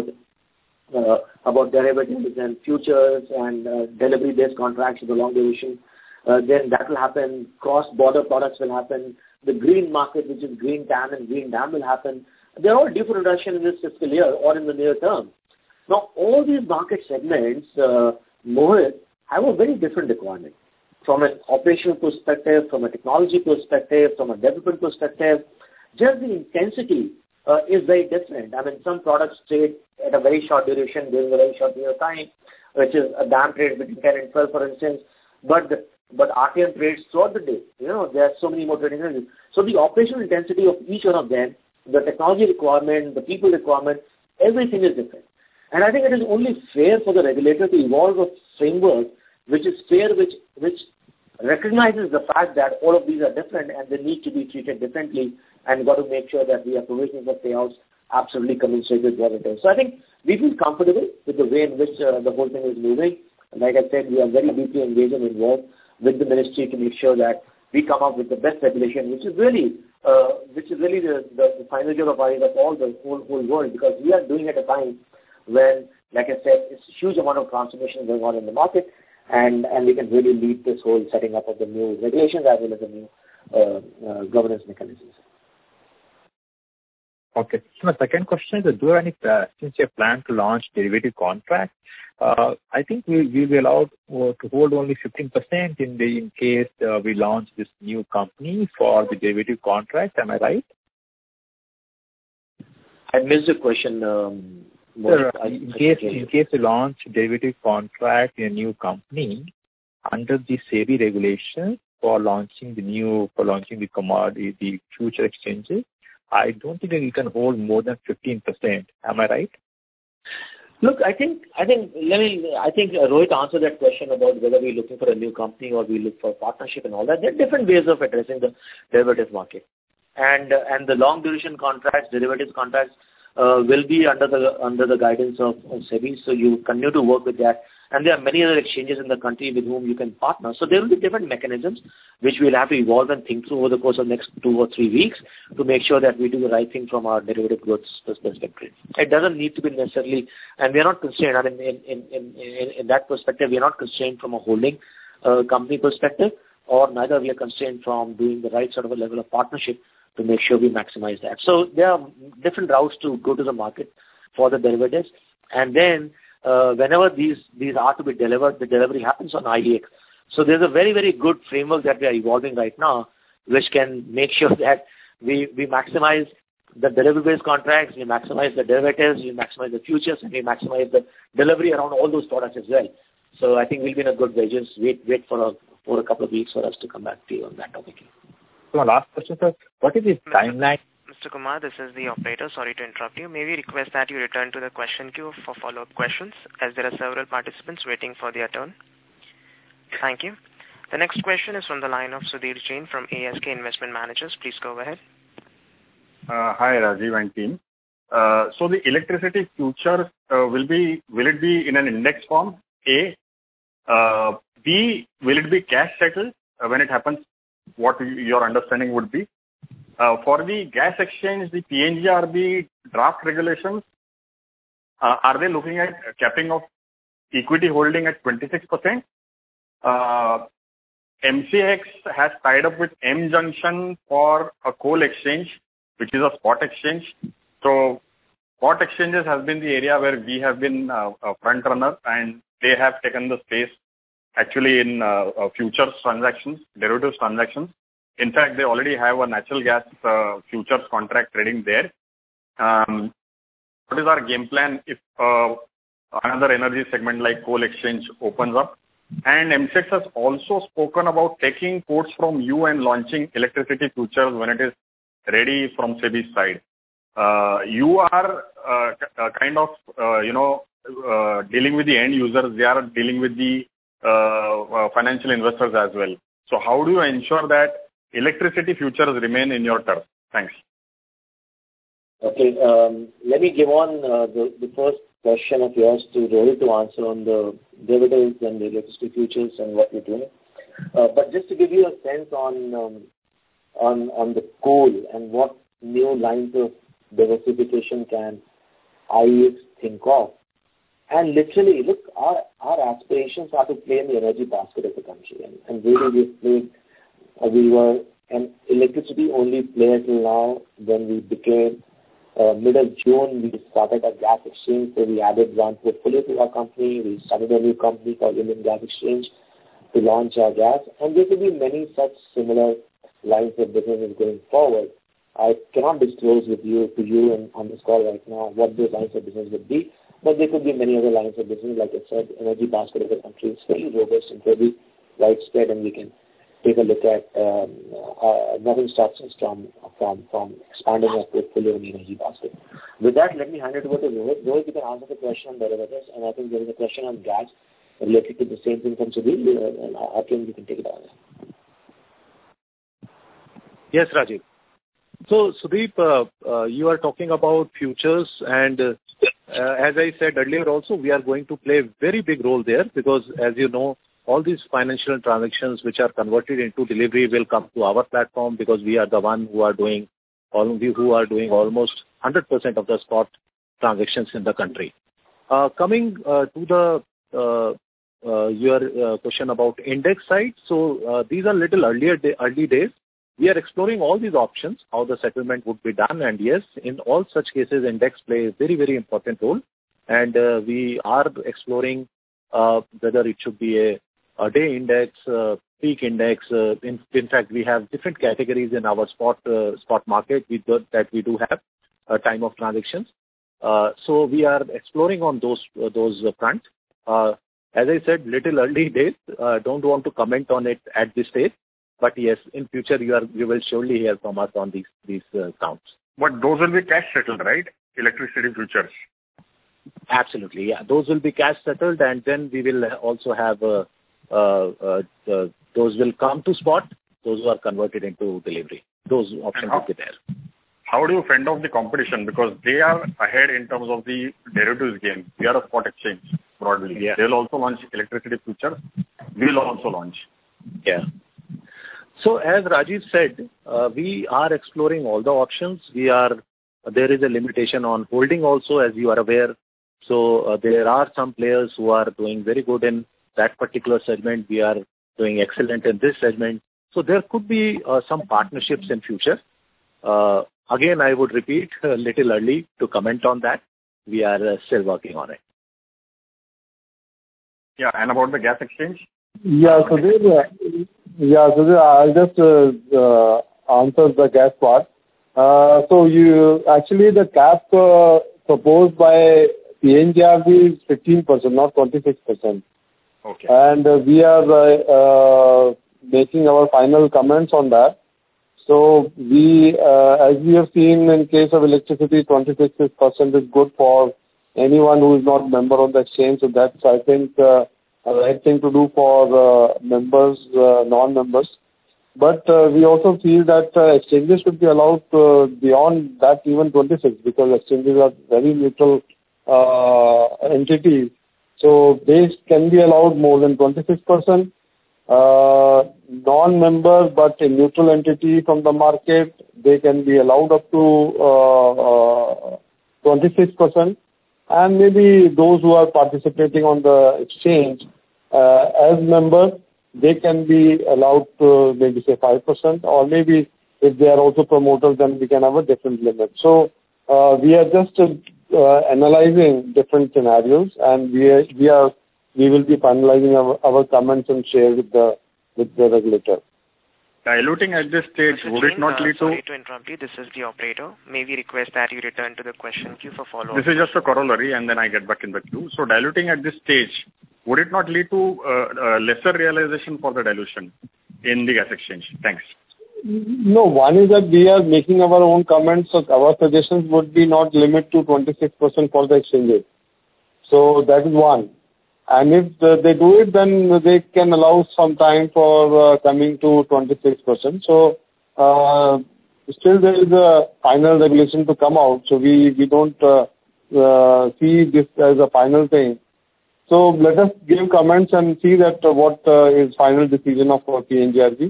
[SPEAKER 1] uh, about derivatives and futures and uh, delivery-based contracts with the long duration, uh, then that will happen. Cross-border products will happen. The green market, which is green T A M and green D A M, will happen. They're all due for reduction in this fiscal year or in the near term. Now, all these market segments, uh, Mohit, have a very different requirement. From an operational perspective, from a technology perspective, from a development perspective, just the intensity uh, is very different. I mean, some products trade at a very short duration during a very short period of time, which is a D A M trade between ten and twelve, for instance. But the, but R T M trades throughout the day. You know, there are so many more trading energies. So the operational intensity of each one of them, the technology requirement, the people requirement, everything is different. And I think it is only fair for the regulator to evolve a framework which is fair, which which recognizes the fact that all of these are different and they need to be treated differently, and got to make sure that we are provisioning for payouts absolutely commensurate with what it is. So I think we feel comfortable with the way in which uh, the whole thing is moving. And like I said, we are very deeply engaged and involved with the ministry to make sure that we come up with the best regulation, which is really uh, which is really the, the, the final job of of all the whole whole world, because we are doing it at a time when, like I said, it's a huge amount of transformation going on in the market, and, and we can really lead this whole setting up of the new regulations as well as the new uh, uh, governance mechanisms.
[SPEAKER 6] Okay. So my second question is, do you have any, uh, since you plan to launch derivative contracts, uh, I think we will be allowed uh, to hold only fifteen percent in the in case uh, we launch this new company for the derivative contract. Am I right?
[SPEAKER 1] I missed the question. Um,
[SPEAKER 6] Sir, in case in case you launch derivative contract in a new company under the SEBI regulations for launching the new for launching the commodity the future exchanges, I don't think that you can hold more than fifteen percent. Am I right?
[SPEAKER 1] Look, I think I think let me I think Rohit answered that question about whether we're looking for a new company or we look for partnership and all that. There are different ways of addressing the derivatives market, and uh, and the long duration contracts, derivatives contracts. Uh, will be under the under the guidance of, of SEBI, so you continue to work with that. And there are many other exchanges in the country with whom you can partner. So there will be different mechanisms which we'll have to evolve and think through over the course of next two or three weeks to make sure that we do the right thing from our derivative growth perspective. It doesn't need to be necessarily, and we are not constrained. I mean, in in in, in, in that perspective, we are not constrained from a holding uh, company perspective, or neither we are constrained from doing the right sort of a level of partnership to make sure we maximize that. So there are different routes to go to the market for the derivatives. And then uh, whenever these, these are to be delivered, the delivery happens on I E X. So there's a very, very good framework that we are evolving right now, which can make sure that we, we maximize the delivery-based contracts, we maximize the derivatives, we maximize the futures, and we maximize the delivery around all those products as well. So I think we'll be in a good way. Just wait, wait for a, for a couple of weeks for us to come back to you on that topic.
[SPEAKER 6] So my last question, sir, what is the timeline?
[SPEAKER 2] Mister Kumar, this is the operator. Sorry to interrupt you. May we request that you return to the question queue for follow-up questions, as there are several participants waiting for their turn. Thank you. The next question is from the line of Sudhir Jain from A S K Investment Managers. Please go ahead.
[SPEAKER 7] Uh, hi, Rajiv and team. Uh, so the electricity future uh, will be will it be in an index form? A. Uh, B. Will it be cash settled uh, when it happens? What your understanding would be. Uh, for the gas exchange, the P N G R B draft regulations, uh, are they looking at capping of equity holding at twenty-six percent? Uh, M C X has tied up with M Junction for a coal exchange, which is a spot exchange. So spot exchanges has been the area where we have been uh, a front runner, and they have taken the space actually in uh, uh, futures transactions, derivatives transactions. In fact, they already have a natural gas uh, futures contract trading there. Um, what is our game plan if uh, another energy segment like coal exchange opens up? And M C X has also spoken about taking quotes from you and launching electricity futures when it is ready from SEBI's side. Uh, you are uh, uh, kind of, uh, you know, uh, dealing with the end users. They are dealing with the uh, uh, financial investors as well. So how do you ensure that electricity futures remain in your turf? Thanks.
[SPEAKER 1] Okay, um, let me give on uh, the, the first question of yours to Rohit to answer on the derivatives and the electricity futures and what we're doing. Uh, but just to give you a sense on um, on on the coal and what new lines of diversification can I E X think of. And literally, look, our, our aspirations are to play in the energy basket of the country. And, and really, we've played, uh, we were an electricity-only player till now. When we became, uh, mid of June, we started a gas exchange, so we added one portfolio to our company. We started a new company called Indian Gas Exchange to launch our gas. And there will be many such similar lines of business going forward. I cannot disclose with you to you and on this call right now what those lines of business would be, but there could be many other lines of business. Like I said, energy basket of the country is very robust and very widespread, and we can take a look at um, uh, nothing stops us from, from from expanding our portfolio in the energy basket. With that, let me hand it over to Rohit. Rohit, you can answer the question on derivatives, and I think there is a question on gas related to the same thing from Sudhir, and I think you can take it on.
[SPEAKER 4] Yes, Rajiv. So, Sudeep, uh, uh, you are talking about futures, and uh, uh, as I said earlier also, we are going to play a very big role there because, as you know, all these financial transactions which are converted into delivery will come to our platform because we are the one who are doing all who are doing almost one hundred percent of the spot transactions in the country. Uh, coming uh, to the uh, uh, your uh, question about index side, so uh, these are little earlier day, early days. We are exploring all these options, how the settlement would be done, and yes, in all such cases, index play a very, very important role. And uh, we are exploring uh, whether it should be a, a day index, uh, peak index. Uh, in, in fact, we have different categories in our spot uh, spot market we do, that we do have uh, time of transactions. Uh, so we are exploring on those uh, those uh, fronts. Uh, as I said, little early days. Uh, don't want to comment on it at this stage. But yes, in future you are you will surely hear from us on these these uh, counts.
[SPEAKER 7] But those will be cash settled, right? Electricity futures.
[SPEAKER 4] Absolutely, yeah. Those will be cash settled, and then we will also have uh, uh, uh, uh, those will come to spot. Those who are converted into delivery. Those options
[SPEAKER 7] how,
[SPEAKER 4] will be there.
[SPEAKER 7] How do you fend off the competition? Because they are ahead in terms of the derivatives game. We are a spot exchange broadly.
[SPEAKER 4] Yeah.
[SPEAKER 7] They will also launch electricity futures. We will also launch.
[SPEAKER 4] Yeah. So as Rajiv said, uh, we are exploring all the options. We are there is a limitation on holding also, as you are aware. So uh, there are some players who are doing very good in that particular segment. We are doing excellent in this segment. So there could be uh, some partnerships in future. Uh, again, I would repeat, a little early to comment on that. We are uh, still working on it.
[SPEAKER 7] Yeah, and about the gas exchange?
[SPEAKER 5] Yeah, so there, uh, yeah, so there, I'll just uh, uh, answer the gas part. Uh, so you actually the cap uh, proposed by P N G R B is fifteen percent, not twenty-six percent.
[SPEAKER 7] Okay.
[SPEAKER 5] And uh, we are uh, uh, making our final comments on that. So we, uh, as we have seen in case of electricity, twenty-six percent is good for anyone who is not member of the exchange. So that's, I think, uh, a right thing to do for uh, members, uh, non-members. But uh, we also feel that uh, exchanges should be allowed uh, beyond that even twenty-six, because exchanges are very neutral uh, entities. So they can be allowed more than twenty-six percent. Uh, non-member but a neutral entity from the market, they can be allowed up to uh, uh, twenty-six percent. And maybe those who are participating on the exchange uh, as members, they can be allowed to maybe say five percent, or maybe if they are also promoters, then we can have a different limit. So uh, we are just uh, analyzing different scenarios, and we are, we are we will be finalizing our, our comments and share with the with the regulator.
[SPEAKER 7] Diluting at this stage,
[SPEAKER 2] Mister
[SPEAKER 7] would
[SPEAKER 2] Jain,
[SPEAKER 7] it not
[SPEAKER 2] uh,
[SPEAKER 7] lead to...
[SPEAKER 2] Sorry to interrupt you. This is the operator. May we request that you return to the question queue for follow-up?
[SPEAKER 7] This is just a corollary, and then I get back in the queue. So diluting at this stage, would it not lead to uh, uh, lesser realization for the dilution in the gas exchange? Thanks.
[SPEAKER 5] No, one is that we are making our own comments, so our suggestions would be not limit to twenty-six percent for the exchanges. So that is one. And if uh, they do it, then they can allow some time for uh, coming to twenty-six percent. So uh, still there is a final regulation to come out. So we, we don't uh, uh, see this as a final thing. So let us give comments and see that uh, what uh, is final decision of uh, P N G R B.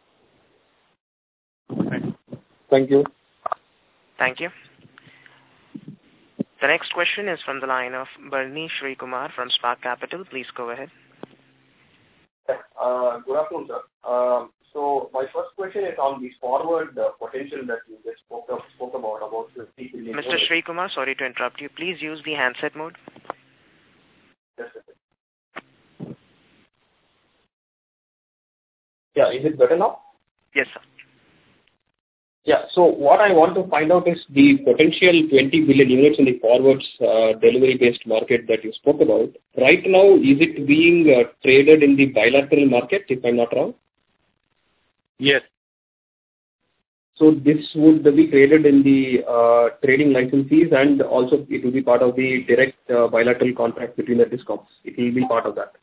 [SPEAKER 5] Thank you.
[SPEAKER 2] Thank you. The next question is from the line of Barney Sri Kumar from Spark Capital. Please go ahead.
[SPEAKER 8] Uh, good afternoon, sir. Uh, so my first question is on the forward uh, potential that you just spoke, of, spoke about, about fifty billion.
[SPEAKER 2] Mister Sri Kumar, sorry to interrupt you. Please use the handset mode.
[SPEAKER 8] Yes, sir. Yeah, is it better now?
[SPEAKER 2] Yes, sir.
[SPEAKER 8] Yeah. So what I want to find out is the potential twenty billion units in the forwards uh, delivery-based market that you spoke about. Right now, is it being uh, traded in the bilateral market, if I'm not wrong?
[SPEAKER 4] Yes.
[SPEAKER 8] So this would be traded in the uh, trading licensees, and also it will be part of the direct uh, bilateral contract between the discoms. It will be part of that.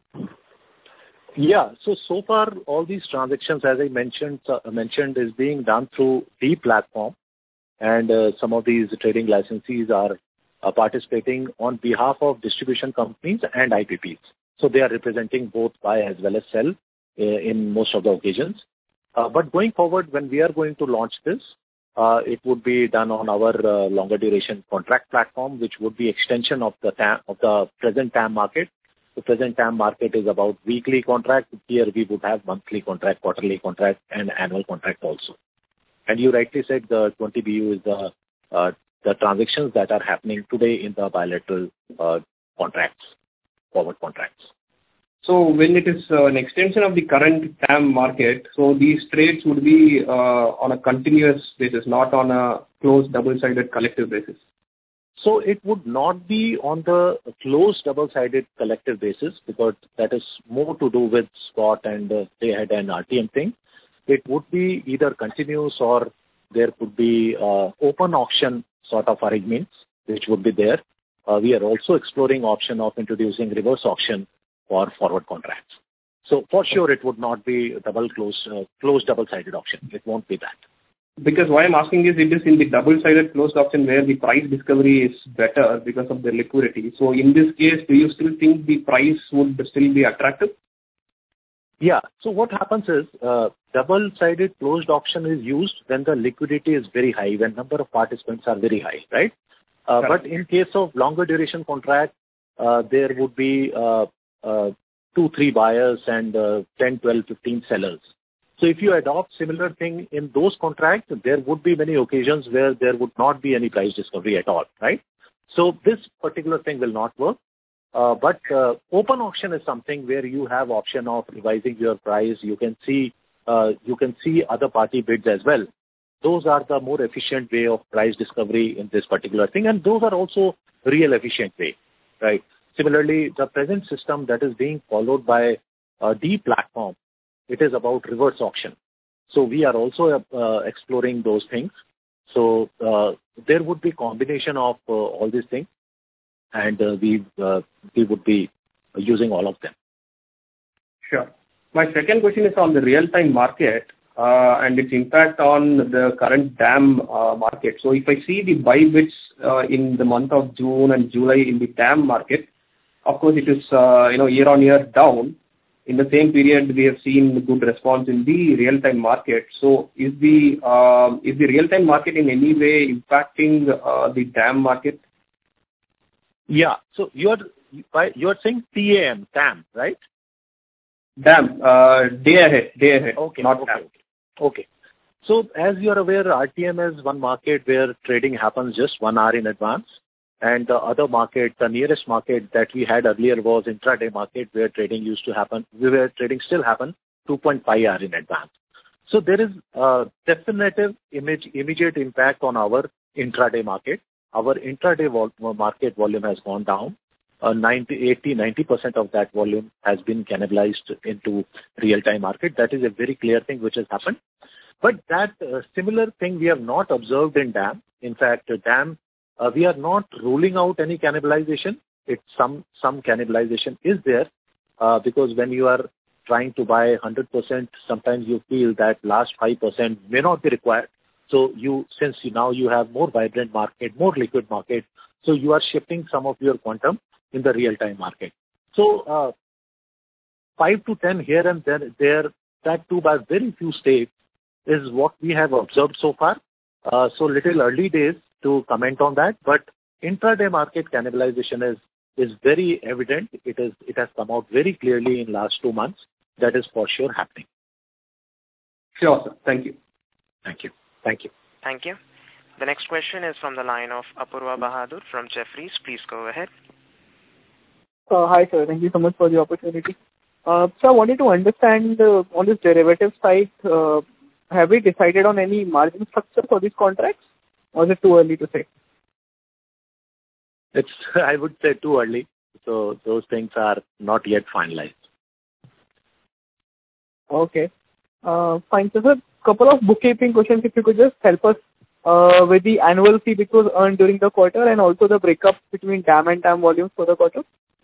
[SPEAKER 4] Yeah. So, so far, all these transactions, as I mentioned, uh, mentioned is being done through the platform, and uh, some of these trading licensees are uh, participating on behalf of distribution companies and I P Ps. So they are representing both buy as well as sell uh, in most of the occasions. Uh, but going forward, when we are going to launch this, uh, it would be done on our uh, longer duration contract platform, which would be extension of the T A M, of the present T A M market. The present T A M market is about weekly contract. Here we would have monthly contract, quarterly contract, and annual contract also. And you rightly said the twenty B U is the uh, the transactions that are happening today in the bilateral uh, contracts, forward contracts.
[SPEAKER 8] So when it is uh, an extension of the current T A M market, so these trades would be uh, on a continuous basis, not on a closed double-sided collective basis.
[SPEAKER 4] So it would not be on the closed double-sided collective basis, because that is more to do with spot and uh, day-ahead and R T M thing. It would be either continuous, or there could be uh, open auction sort of arrangements which would be there. Uh, we are also exploring option of introducing reverse auction for forward contracts. So for sure it would not be double closed, uh, closed double-sided auction. It won't be that.
[SPEAKER 8] Because why I'm asking is, it is in the double-sided closed auction where the price discovery is better because of the liquidity. So in this case, do you still think the price would still be attractive?
[SPEAKER 4] Yeah. So what happens is, uh, double-sided closed auction is used when the liquidity is very high, when number of participants are very high, right? Uh, but in case of longer duration contract, uh, there would be uh, uh, two, three buyers and uh, ten, twelve, fifteen sellers. So if you adopt similar thing in those contracts, there would be many occasions where there would not be any price discovery at all, right? So this particular thing will not work. Uh, but uh, open auction is something where you have option of revising your price. You can see uh, you can see other party bids as well. Those are the more efficient way of price discovery in this particular thing, and those are also real efficient way, right? Similarly, the present system that is being followed by uh, the platform, it is about reverse auction. So we are also uh, exploring those things. So uh, there would be combination of uh, all these things, and uh, we uh, we would be using all of them.
[SPEAKER 8] Sure. My second question is on the real-time market uh, and its impact on the current D A M uh, market. So if I see the buy bids uh, in the month of June and July in the D A M market, of course it is uh, you know year-on-year down. In the same period, we have seen good response in the real-time market. So is the uh, is the real-time market in any way impacting uh, the D A M market?
[SPEAKER 4] Yeah. So you're you're saying T A M, T A M, right?
[SPEAKER 8] D A M, uh, day ahead, day ahead,
[SPEAKER 4] okay,
[SPEAKER 8] not
[SPEAKER 4] okay,
[SPEAKER 8] T A M.
[SPEAKER 4] Okay. okay. So as you're aware, R T M is one market where trading happens just one hour in advance. And the other market, the nearest market that we had earlier was intraday market, where trading used to happen, where trading still happen two point five hours in advance. So there is a definitive image, immediate impact on our intraday market. Our intraday vol- market volume has gone down. uh, ninety, eighty, ninety percent of that volume has been cannibalized into real-time market. That is a very clear thing which has happened. But that uh, similar thing we have not observed in DAM. In fact, DAM, uh, we are not ruling out any cannibalization. It's some, some cannibalization is there uh, because when you are trying to buy one hundred percent, sometimes you feel that last five percent may not be required. So you, since you, now you have more vibrant market, more liquid market, so you are shifting some of your quantum in the real-time market. So uh, five to ten here and there, there, that too by very few states is what we have observed so far. Uh, so little early days to comment on that, but intraday market cannibalization is is very evident. It is it has come out very clearly in last two months. That is for sure happening.
[SPEAKER 8] Sure, sir. Thank you.
[SPEAKER 4] Thank you. Thank you.
[SPEAKER 2] Thank you. The next question is from the line of Apurva Bahadur from Jefferies. Please go ahead.
[SPEAKER 9] Uh, hi, sir. Thank you so much for the opportunity. Uh, so I wanted to understand uh, on this derivative side, uh, have we decided on any margin structure for these contracts, or is it too early to say?
[SPEAKER 4] It's, I would say, too early. So those things are not yet finalized.
[SPEAKER 9] Okay. Uh, fine. So, sir, couple of bookkeeping questions, if you could just help us uh, with the annual fee which was earned during the quarter and also the breakup between DAM and TAM volumes for the quarter.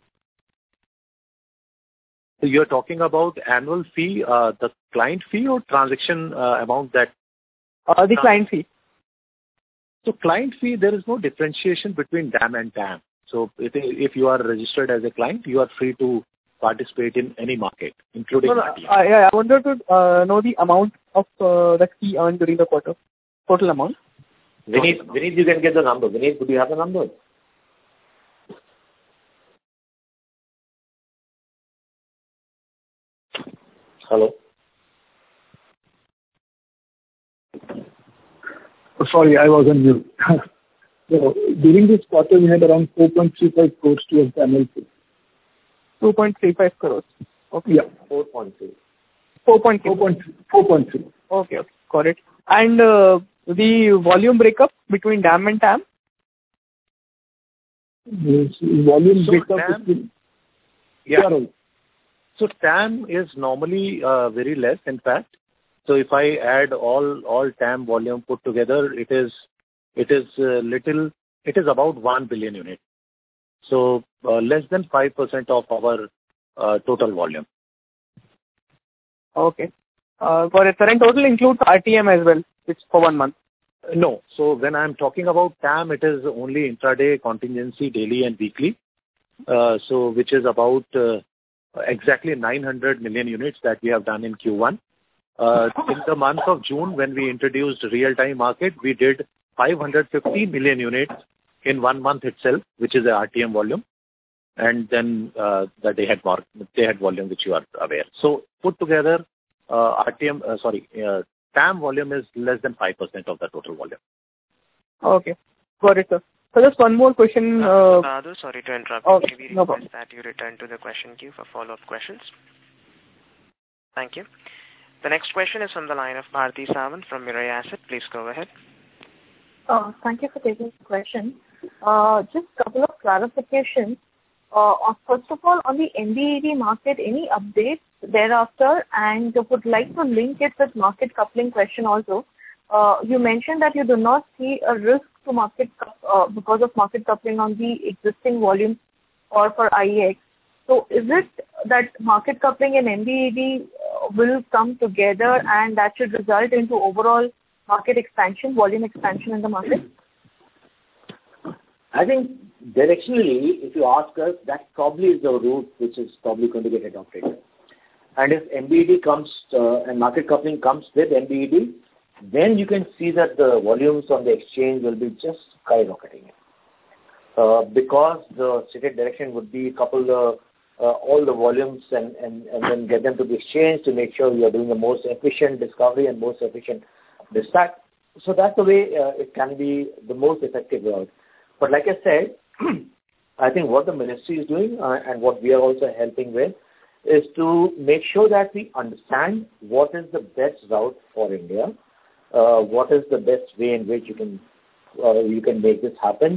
[SPEAKER 4] So you're talking about annual fee, uh, the client fee or transaction uh, amount that?
[SPEAKER 9] Uh, the client fee.
[SPEAKER 4] So client fee, there is no differentiation between DAM and TAM. So if, if you are registered as a client, you are free to participate in any market, including
[SPEAKER 9] no, no,
[SPEAKER 4] R T M.
[SPEAKER 9] I, I wanted to uh, know the amount of uh, that fee earned during the quarter, total amount.
[SPEAKER 1] Vineet, Vineet, you can get the number. Vineet, could you have the number? Hello?
[SPEAKER 10] Oh, sorry, I was on mute. So during this quarter, we had around four point three five crores towards the annual fee.
[SPEAKER 9] two point three five crores. Okay.
[SPEAKER 10] Yeah.
[SPEAKER 1] four point three.
[SPEAKER 9] four point three.
[SPEAKER 10] four point three.
[SPEAKER 9] Okay, okay. Got it. And uh, the volume breakup between DAM and TAM?
[SPEAKER 10] Yes, volume
[SPEAKER 4] So
[SPEAKER 10] breakup
[SPEAKER 4] TAM,
[SPEAKER 10] between...
[SPEAKER 4] yeah.
[SPEAKER 10] Yeah, right.
[SPEAKER 4] So TAM is normally uh, very less, in fact. So if I add all all TAM volume put together, it is it is uh, little. It is about one billion units. So uh, less than five percent of our uh, total volume.
[SPEAKER 9] Okay. Uh, got it, sir. And total includes R T M as well, which for one month.
[SPEAKER 4] No. So when I'm talking about TAM, it is only intraday, contingency, daily, and weekly. Uh, so which is about uh, exactly nine hundred million units that we have done in Q one. Uh, in the month of June, when we introduced real-time market, we did five hundred fifty million units in one month itself, which is the R T M volume, and then uh, the day-ahead mar- day-ahead volume, which you are aware. So put together, uh, R T M, uh, sorry, uh, TAM volume is less than five percent of the total volume.
[SPEAKER 9] Okay. Got it, sir. So just one more question. Uh,
[SPEAKER 2] Bahadur, sorry to interrupt.
[SPEAKER 9] Oh,
[SPEAKER 2] Maybe
[SPEAKER 9] no
[SPEAKER 2] request
[SPEAKER 9] problem.
[SPEAKER 2] that you return to the question queue for follow-up questions. Thank you. The next question is from the line of Bharti Sawant from Mirae Asset. Please go ahead.
[SPEAKER 11] Uh, Thank you for taking the question. Uh, Just a couple of clarifications. Uh, First of all, on the M B E D market, any updates thereafter? And would like to link it with market coupling question also. Uh, You mentioned that you do not see a risk to market uh, because of market coupling on the existing volumes or for I E X. So is it that market coupling and M B E D uh, will come together and that should result into overall market expansion, volume expansion in the market?
[SPEAKER 1] I think directionally, if you ask us, that probably is the route which is probably going to get adopted. And if M B E D comes uh, and market coupling comes with M B E D, then you can see that the volumes on the exchange will be just skyrocketing. Uh, because the stated direction would be couple the uh, all the volumes and, and, and then get them to the exchange to make sure you are doing the most efficient discovery and most efficient dispatch. So that's the way uh, it can be the most effective route. But like I said, I think what the ministry is doing uh, and what we are also helping with is to make sure that we understand what is the best route for India, uh, what is the best way in which you can uh, you can make this happen.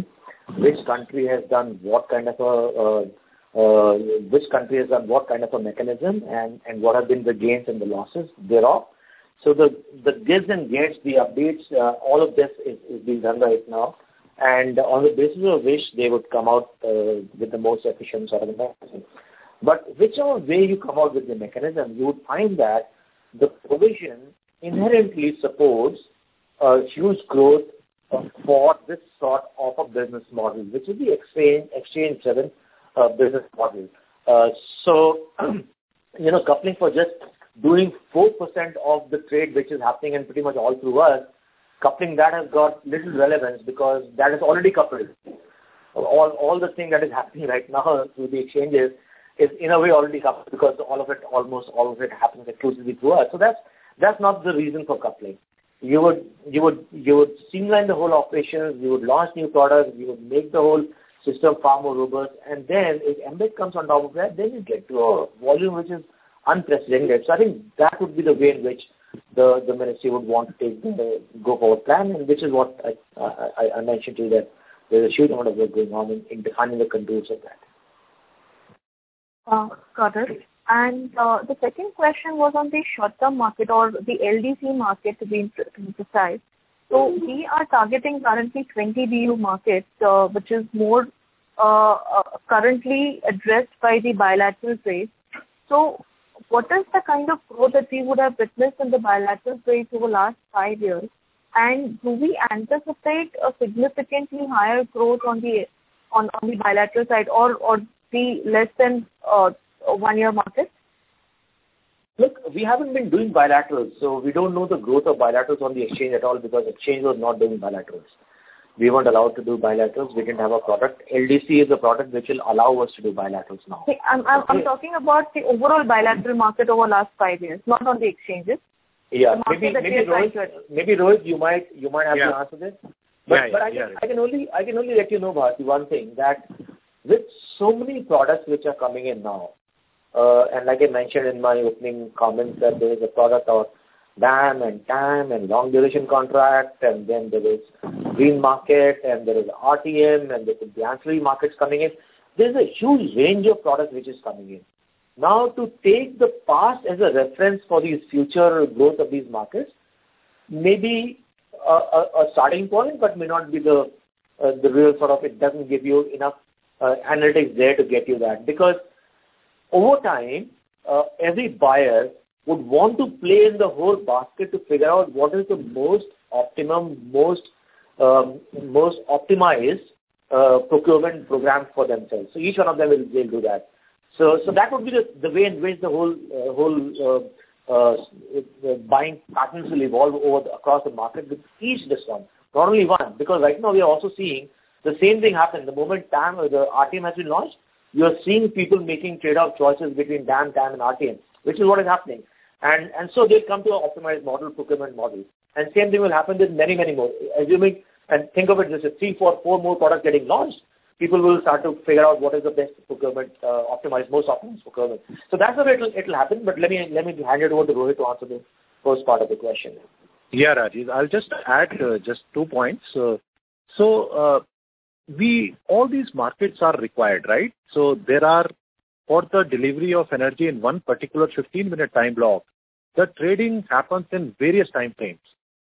[SPEAKER 1] which country has done what kind of a uh, uh, which country has done what kind of a mechanism, and, and what have been the gains and the losses thereof. So the the gives and gets, the updates, uh, all of this is, is being done right now, and on the basis of which they would come out uh, with the most efficient sort of mechanism. But whichever way you come out with the mechanism, you would find that the provision inherently supports a huge growth uh, for this sort of a business model, which is the exchange exchange driven uh, business model. Uh, so, you know, coupling for just doing four percent of the trade which is happening and pretty much all through us, coupling that has got little relevance because that is already coupled. All all the thing that is happening right now through the exchanges is in a way already coupled because all of it, almost all of it happens exclusively through us. So that's that's not the reason for coupling. You would you would you would streamline the whole operations, you would launch new products, you would make the whole system far more robust, and then if M B E D comes on top of that, then you get to a volume which is unprecedented. So I think that would be the way in which the, the ministry would want to take the go forward plan, and which is what I, I, I mentioned to you, that there's a huge amount of work going on in, in defining the contours of that.
[SPEAKER 11] Uh, got it. And uh, the second question was on the short-term market, or the L D C market to be precise. So we are targeting currently twenty B U markets, uh, which is more uh, uh, currently addressed by the bilateral trade. So what is the kind of growth that we would have witnessed in the bilateral trade over the last five years? And do we anticipate a significantly higher growth on the on, on the bilateral side, or, or the less than uh, one-year market?
[SPEAKER 1] Look, we haven't been doing bilaterals, so we don't know the growth of bilaterals on the exchange at all because exchange was not doing bilaterals. We weren't allowed to do bilaterals. We didn't have a product. L D C is a product which will allow us to do bilaterals now.
[SPEAKER 11] See, I'm, I'm, I'm talking about the overall bilateral market over the last five years, not on the exchanges.
[SPEAKER 1] Yeah, maybe maybe Rohit, maybe Rohit, you might you might have
[SPEAKER 4] yeah.
[SPEAKER 1] to answer this. But
[SPEAKER 4] yeah, yeah,
[SPEAKER 1] but I can
[SPEAKER 4] yeah.
[SPEAKER 1] I can only I can only let you know, Bharti, one thing, that with so many products which are coming in now, uh, and like I mentioned in my opening comments, that there is a product of D A M and T A M and long duration contract, and then there is green market, and there is R T M, and there is the ancillary markets coming in. There is a huge range of products which is coming in. Now, to take the past as a reference for these future growth of these markets may be a, a, a starting point, but may not be the uh, the real sort of, it doesn't give you enough uh, analytics there to get you that. Because over time, uh, every buyer would want to play in the whole basket to figure out what is the most optimum, most um, most optimized uh, procurement program for themselves. So each one of them will they'll do that. So so that would be the, the way in which the whole uh, whole uh, uh, buying patterns will evolve over the, across the market with each this one, not only one. Because right now we are also seeing the same thing happen. The moment T A M or the R T M has been launched, you are seeing people making trade-off choices between D A M, T A M, and R T M, which is what is happening. And and so they'll come to an optimized model, procurement model. And same thing will happen with many, many more. Assuming, and think of it, there's a three, four, four more products getting launched, people will start to figure out what is the best procurement, uh, optimized, most optimized procurement. So that's the way it'll, it'll happen. But let me let me hand it over to Rohit to answer the first part of the question.
[SPEAKER 4] Yeah, Rajiv. I'll just add uh, just two points. Uh, so uh, we all these markets are required, right? So there are, for the delivery of energy in one particular fifteen minute time block, the trading happens in various time frames.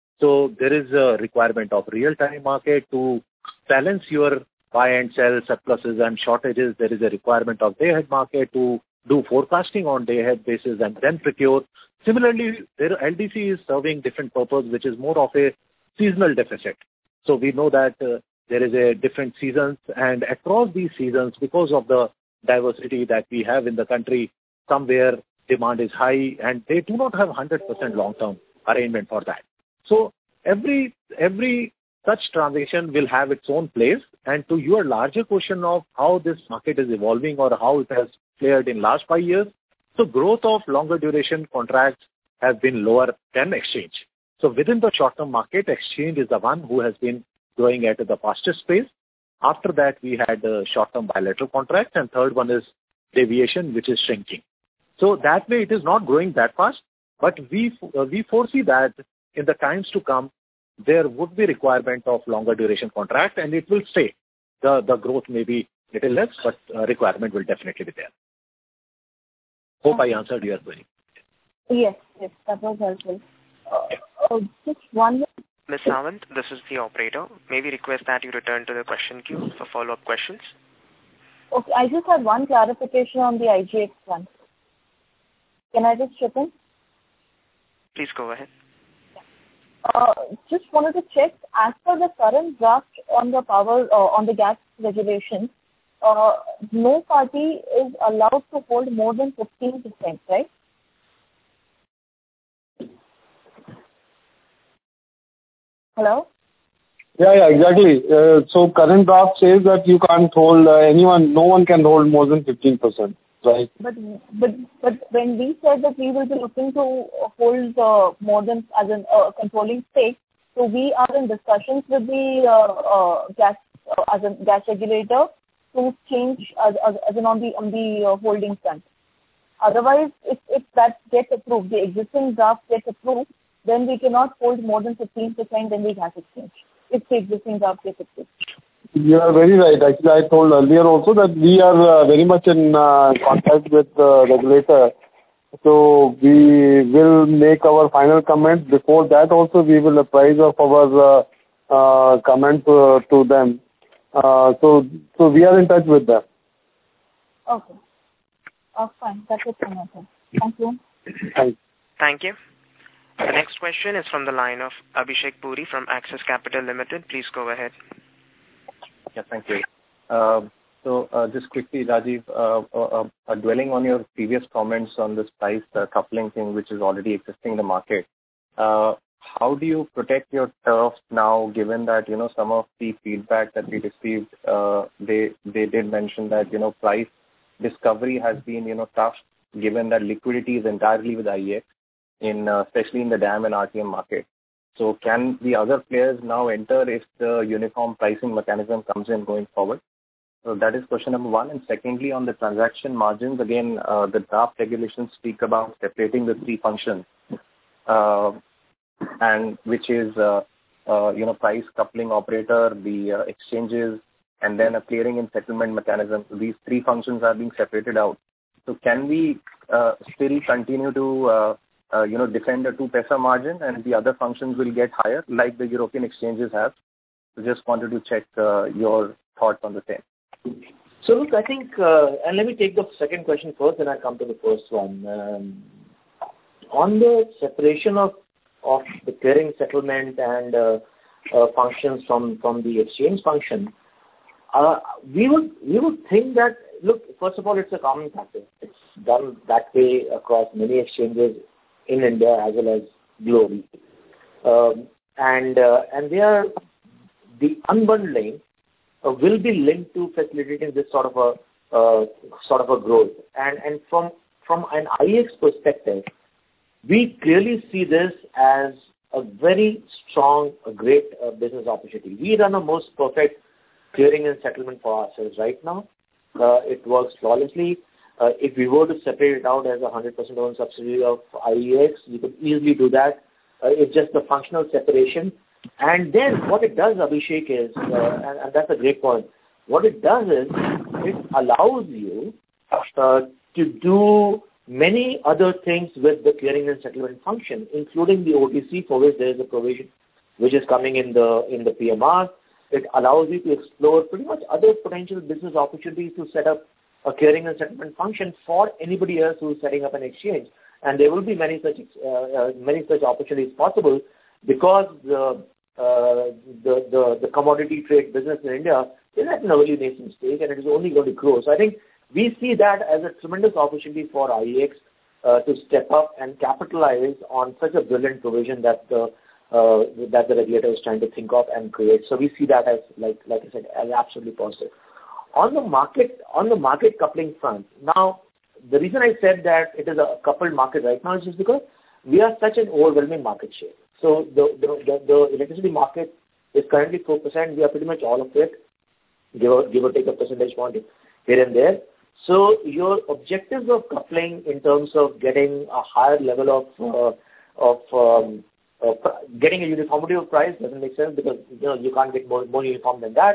[SPEAKER 4] So there is a requirement of real-time market to balance your buy and sell surpluses and shortages. There is a requirement of day-ahead market to do forecasting on day-ahead basis and then procure. Similarly, there, L D C is serving different purpose, which is more of a seasonal deficit. So we know that uh, there is a different seasons, and across these seasons, because of the diversity that we have in the country, somewhere demand is high and they do not have one hundred percent long-term arrangement for that. So every every such transaction will have its own place. And to your larger question of how this market is evolving or how it has played in last five years, so growth of longer duration contracts has been lower than exchange. So within the short-term market, exchange is the one who has been growing at the fastest pace. After that, we had uh, short-term bilateral contracts, and third one is deviation, which is shrinking. So that way, it is not growing that fast, but we uh, we foresee that in the times to come, there would be requirement of longer duration contract, and it will stay.
[SPEAKER 6] the, the growth may be little less, but uh, requirement will definitely be there. Hope I answered your query.
[SPEAKER 11] Yes, yes, that was helpful. Uh, uh, just one.
[SPEAKER 2] Miz Sawant, this is the operator. May we request that you return to the question queue for follow-up questions?
[SPEAKER 11] Okay, I just had one clarification on the I G X one. Can I just chip in?
[SPEAKER 2] Please go ahead.
[SPEAKER 11] Uh, just wanted to check, as per the current draft on the power, uh, on the gas regulation, uh, no party is allowed to hold more than fifteen percent, right? Hello?
[SPEAKER 5] Yeah, yeah, exactly. Uh, so current draft says that you can't hold uh, anyone, no one can hold more than fifteen percent, right?
[SPEAKER 11] But but but when we said that we will be looking to hold uh, more than as an uh, controlling stake, so we are in discussions with the uh, uh, gas uh, as a gas regulator to change as as, as an on the on the uh, holding front. Otherwise, if if that gets approved, the existing draft gets approved, then we cannot hold more than fifteen percent in the gas exchange. If the existing draft gets approved.
[SPEAKER 5] You are very right. Actually, I told earlier also that we are uh, very much in uh, contact with the regulator. So we will make our final comment. Before that also, we will apprise of our uh, uh, comment uh, to them. Uh, so, so we are in touch with them.
[SPEAKER 11] Okay. Oh, fine. That's it from my side. Thank you.
[SPEAKER 5] Thank you.
[SPEAKER 2] Thank you. The next question is from the line of Abhishek Puri from Axis Capital Limited. Please go ahead.
[SPEAKER 12] Yeah, thank you. Uh, so uh, just quickly, Rajiv, uh, uh, uh, dwelling on your previous comments on this price uh, coupling thing, which is already existing in the market, uh, how do you protect your turf now, given that, you know, some of the feedback that we received, uh, they they did mention that, you know, price discovery has been, you know, tough, given that liquidity is entirely with I E X, in uh, especially in the DAM and R T M market. So can the other players now enter if the uniform pricing mechanism comes in going forward? So that is question number one. And secondly, on the transaction margins, again, uh, the draft regulations speak about separating the three functions, uh, and which is, uh, uh, you know, price coupling operator, the uh, exchanges, and then a clearing and settlement mechanism. So these three functions are being separated out. So can we uh, still continue to uh, Uh, you know, defend a two paisa margin and the other functions will get higher like the European exchanges have? So just wanted to check uh, your thoughts on the same.
[SPEAKER 1] So look, I think, uh, and let me take the second question first, then I'll come to the first one. Um, on the separation of, of the clearing settlement and uh, uh, functions from, from the exchange function, uh, we would we would think that, look, first of all, it's a common practice. It's done that way across many exchanges in India as well as globally. Um, and uh, and they are, the unbundling uh, will be linked to facilitating this sort of a uh, sort of a growth. And and from from an I E X perspective, we clearly see this as a very strong, a great uh, business opportunity. We run a most perfect clearing and settlement for ourselves right now. Uh, it works flawlessly. Uh, if we were to separate it out as a one hundred percent owned subsidiary of I E X, we could easily do that. Uh, it's just the functional separation. And then what it does, Abhishek, is, uh, and, and that's a great point, what it does is it allows you uh, to do many other things with the clearing and settlement function, including the O T C, for which there is a provision which is coming in the in the P M R. It allows you to explore pretty much other potential business opportunities to set up a clearing and settlement function for anybody else who is setting up an exchange. And there will be many such uh, uh, many such opportunities possible because the, uh, the the the commodity trade business in India is at an early nascent stage and it is only going to grow. So I think we see that as a tremendous opportunity for I E X uh, to step up and capitalize on such a brilliant provision that the uh, that the regulator is trying to think of and create. So we see that as, like like I said, as absolutely positive. On the market, on the market coupling front, now, the reason I said that it is a coupled market right now is just because we are such an overwhelming market share. So the, the, the, the electricity market is currently four percent. We are pretty much all of it, give or, give or take a percentage point here and there. So your objectives of coupling in terms of getting a higher level of, uh, of um, uh, getting a uniformity of price doesn't make sense because, you know, you can't get more, more uniform than that.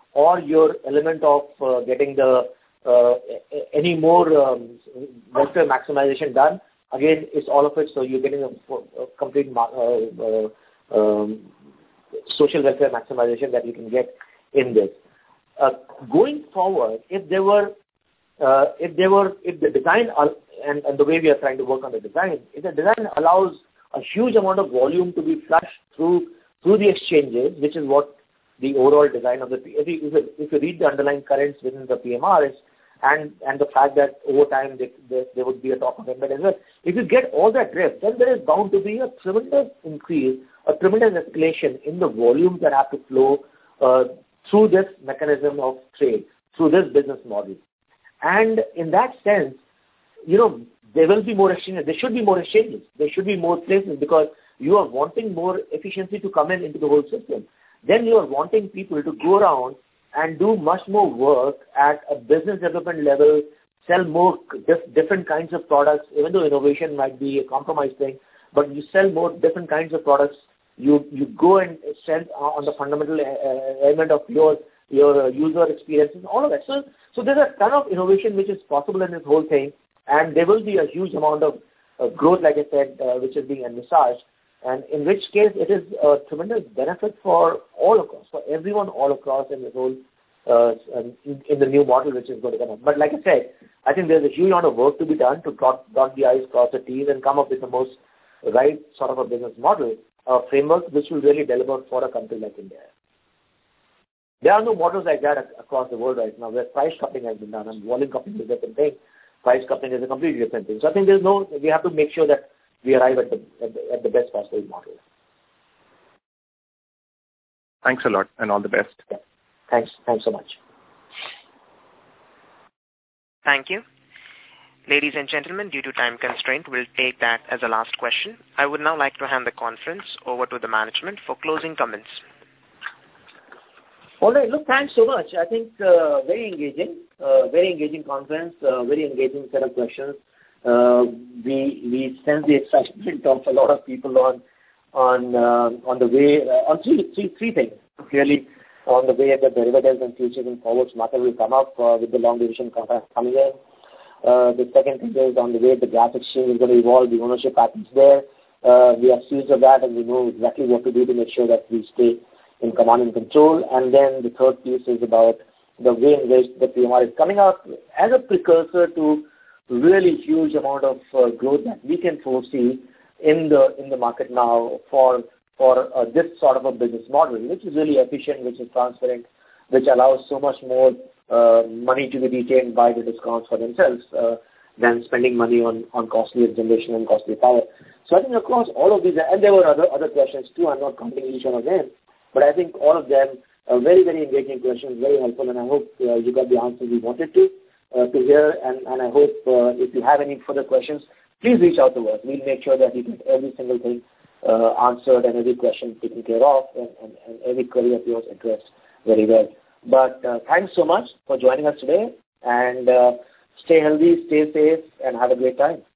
[SPEAKER 1] or your element of uh, getting the uh, any more um, welfare maximization done. Again, it's all of it, so you're getting a, a complete uh, uh, um, social welfare maximization that you can get in this. Uh, going forward, if there were, uh, if there were, if the design uh, and, and the way we are trying to work on the design, if the design allows a huge amount of volume to be flushed through through the exchanges, which is what the overall design of the if you, if you, if you read the underlying currents within the P M Rs, and and the fact that over time they, they, there would be a top of embed as well. If you get all that drift, then there is bound to be a tremendous increase, a tremendous escalation in the volumes that have to flow uh, through this mechanism of trade, through this business model. And in that sense, you know, there will be more exchanges. There should be more exchanges. There should be more places because you are wanting more efficiency to come in into the whole system. Then you are wanting people to go around and do much more work at a business development level, sell more dif- different kinds of products, even though innovation might be a compromise thing, but you sell more different kinds of products. You you go and sell on the fundamental uh, element of your your uh, user experiences, all of that. So, so there's a ton of innovation which is possible in this whole thing, and there will be a huge amount of uh, growth, like I said, uh, which is being envisaged. And in which case it is a tremendous benefit for all across, for everyone all across in the whole, uh, in, in the new model which is going to come up. But like I said, I think there's a huge amount of work to be done to dot, dot the I's, cross the T's, and come up with the most right sort of a business model, a framework which will really deliver for a country like India. There are no models like that across the world right now where price coupling has been done, and volume coupling is a different thing. Price coupling is a completely different thing. So I think there's no, we have to make sure that we arrive at the, at the at the best possible model.
[SPEAKER 12] Thanks a lot, and all the best.
[SPEAKER 1] Yeah. Thanks. Thanks so much.
[SPEAKER 2] Thank you. Ladies and gentlemen, due to time constraint, we'll take that as a last question. I would now like to hand the conference over to the management for closing comments.
[SPEAKER 1] All right. Look, thanks so much. I think uh, very engaging, uh, very engaging conference, uh, very engaging set of questions. Uh, we we sense the excitement of a lot of people on on uh, on the way uh, on three, three, three things clearly on the way the derivatives and futures and forwards market will come up uh, with the long duration contracts coming in. Uh, the second thing is on the way the gas exchange is going to evolve, the ownership patterns there. Uh, we are seized of that and we know exactly what to do to make sure that we stay in command and control. And then the third piece is about the way in which the P M R is coming out as a precursor to really huge amount of uh, growth that we can foresee in the in the market now for for uh, this sort of a business model, which is really efficient, which is transparent, which allows so much more uh, money to be retained by the discounts for themselves uh, than spending money on, on costly generation and costly power. So I think across all of these, and there were other other questions too, I'm not counting each one of them, but I think all of them are very, very engaging questions, very helpful, and I hope uh, you got the answers we wanted to. Uh, to hear, and, and I hope uh, if you have any further questions, please reach out to us. We'll make sure that we get every single thing uh, answered and every question taken care of and, and, and every query of yours addressed very well. But uh, thanks so much for joining us today, and uh, stay healthy, stay safe, and have a great time.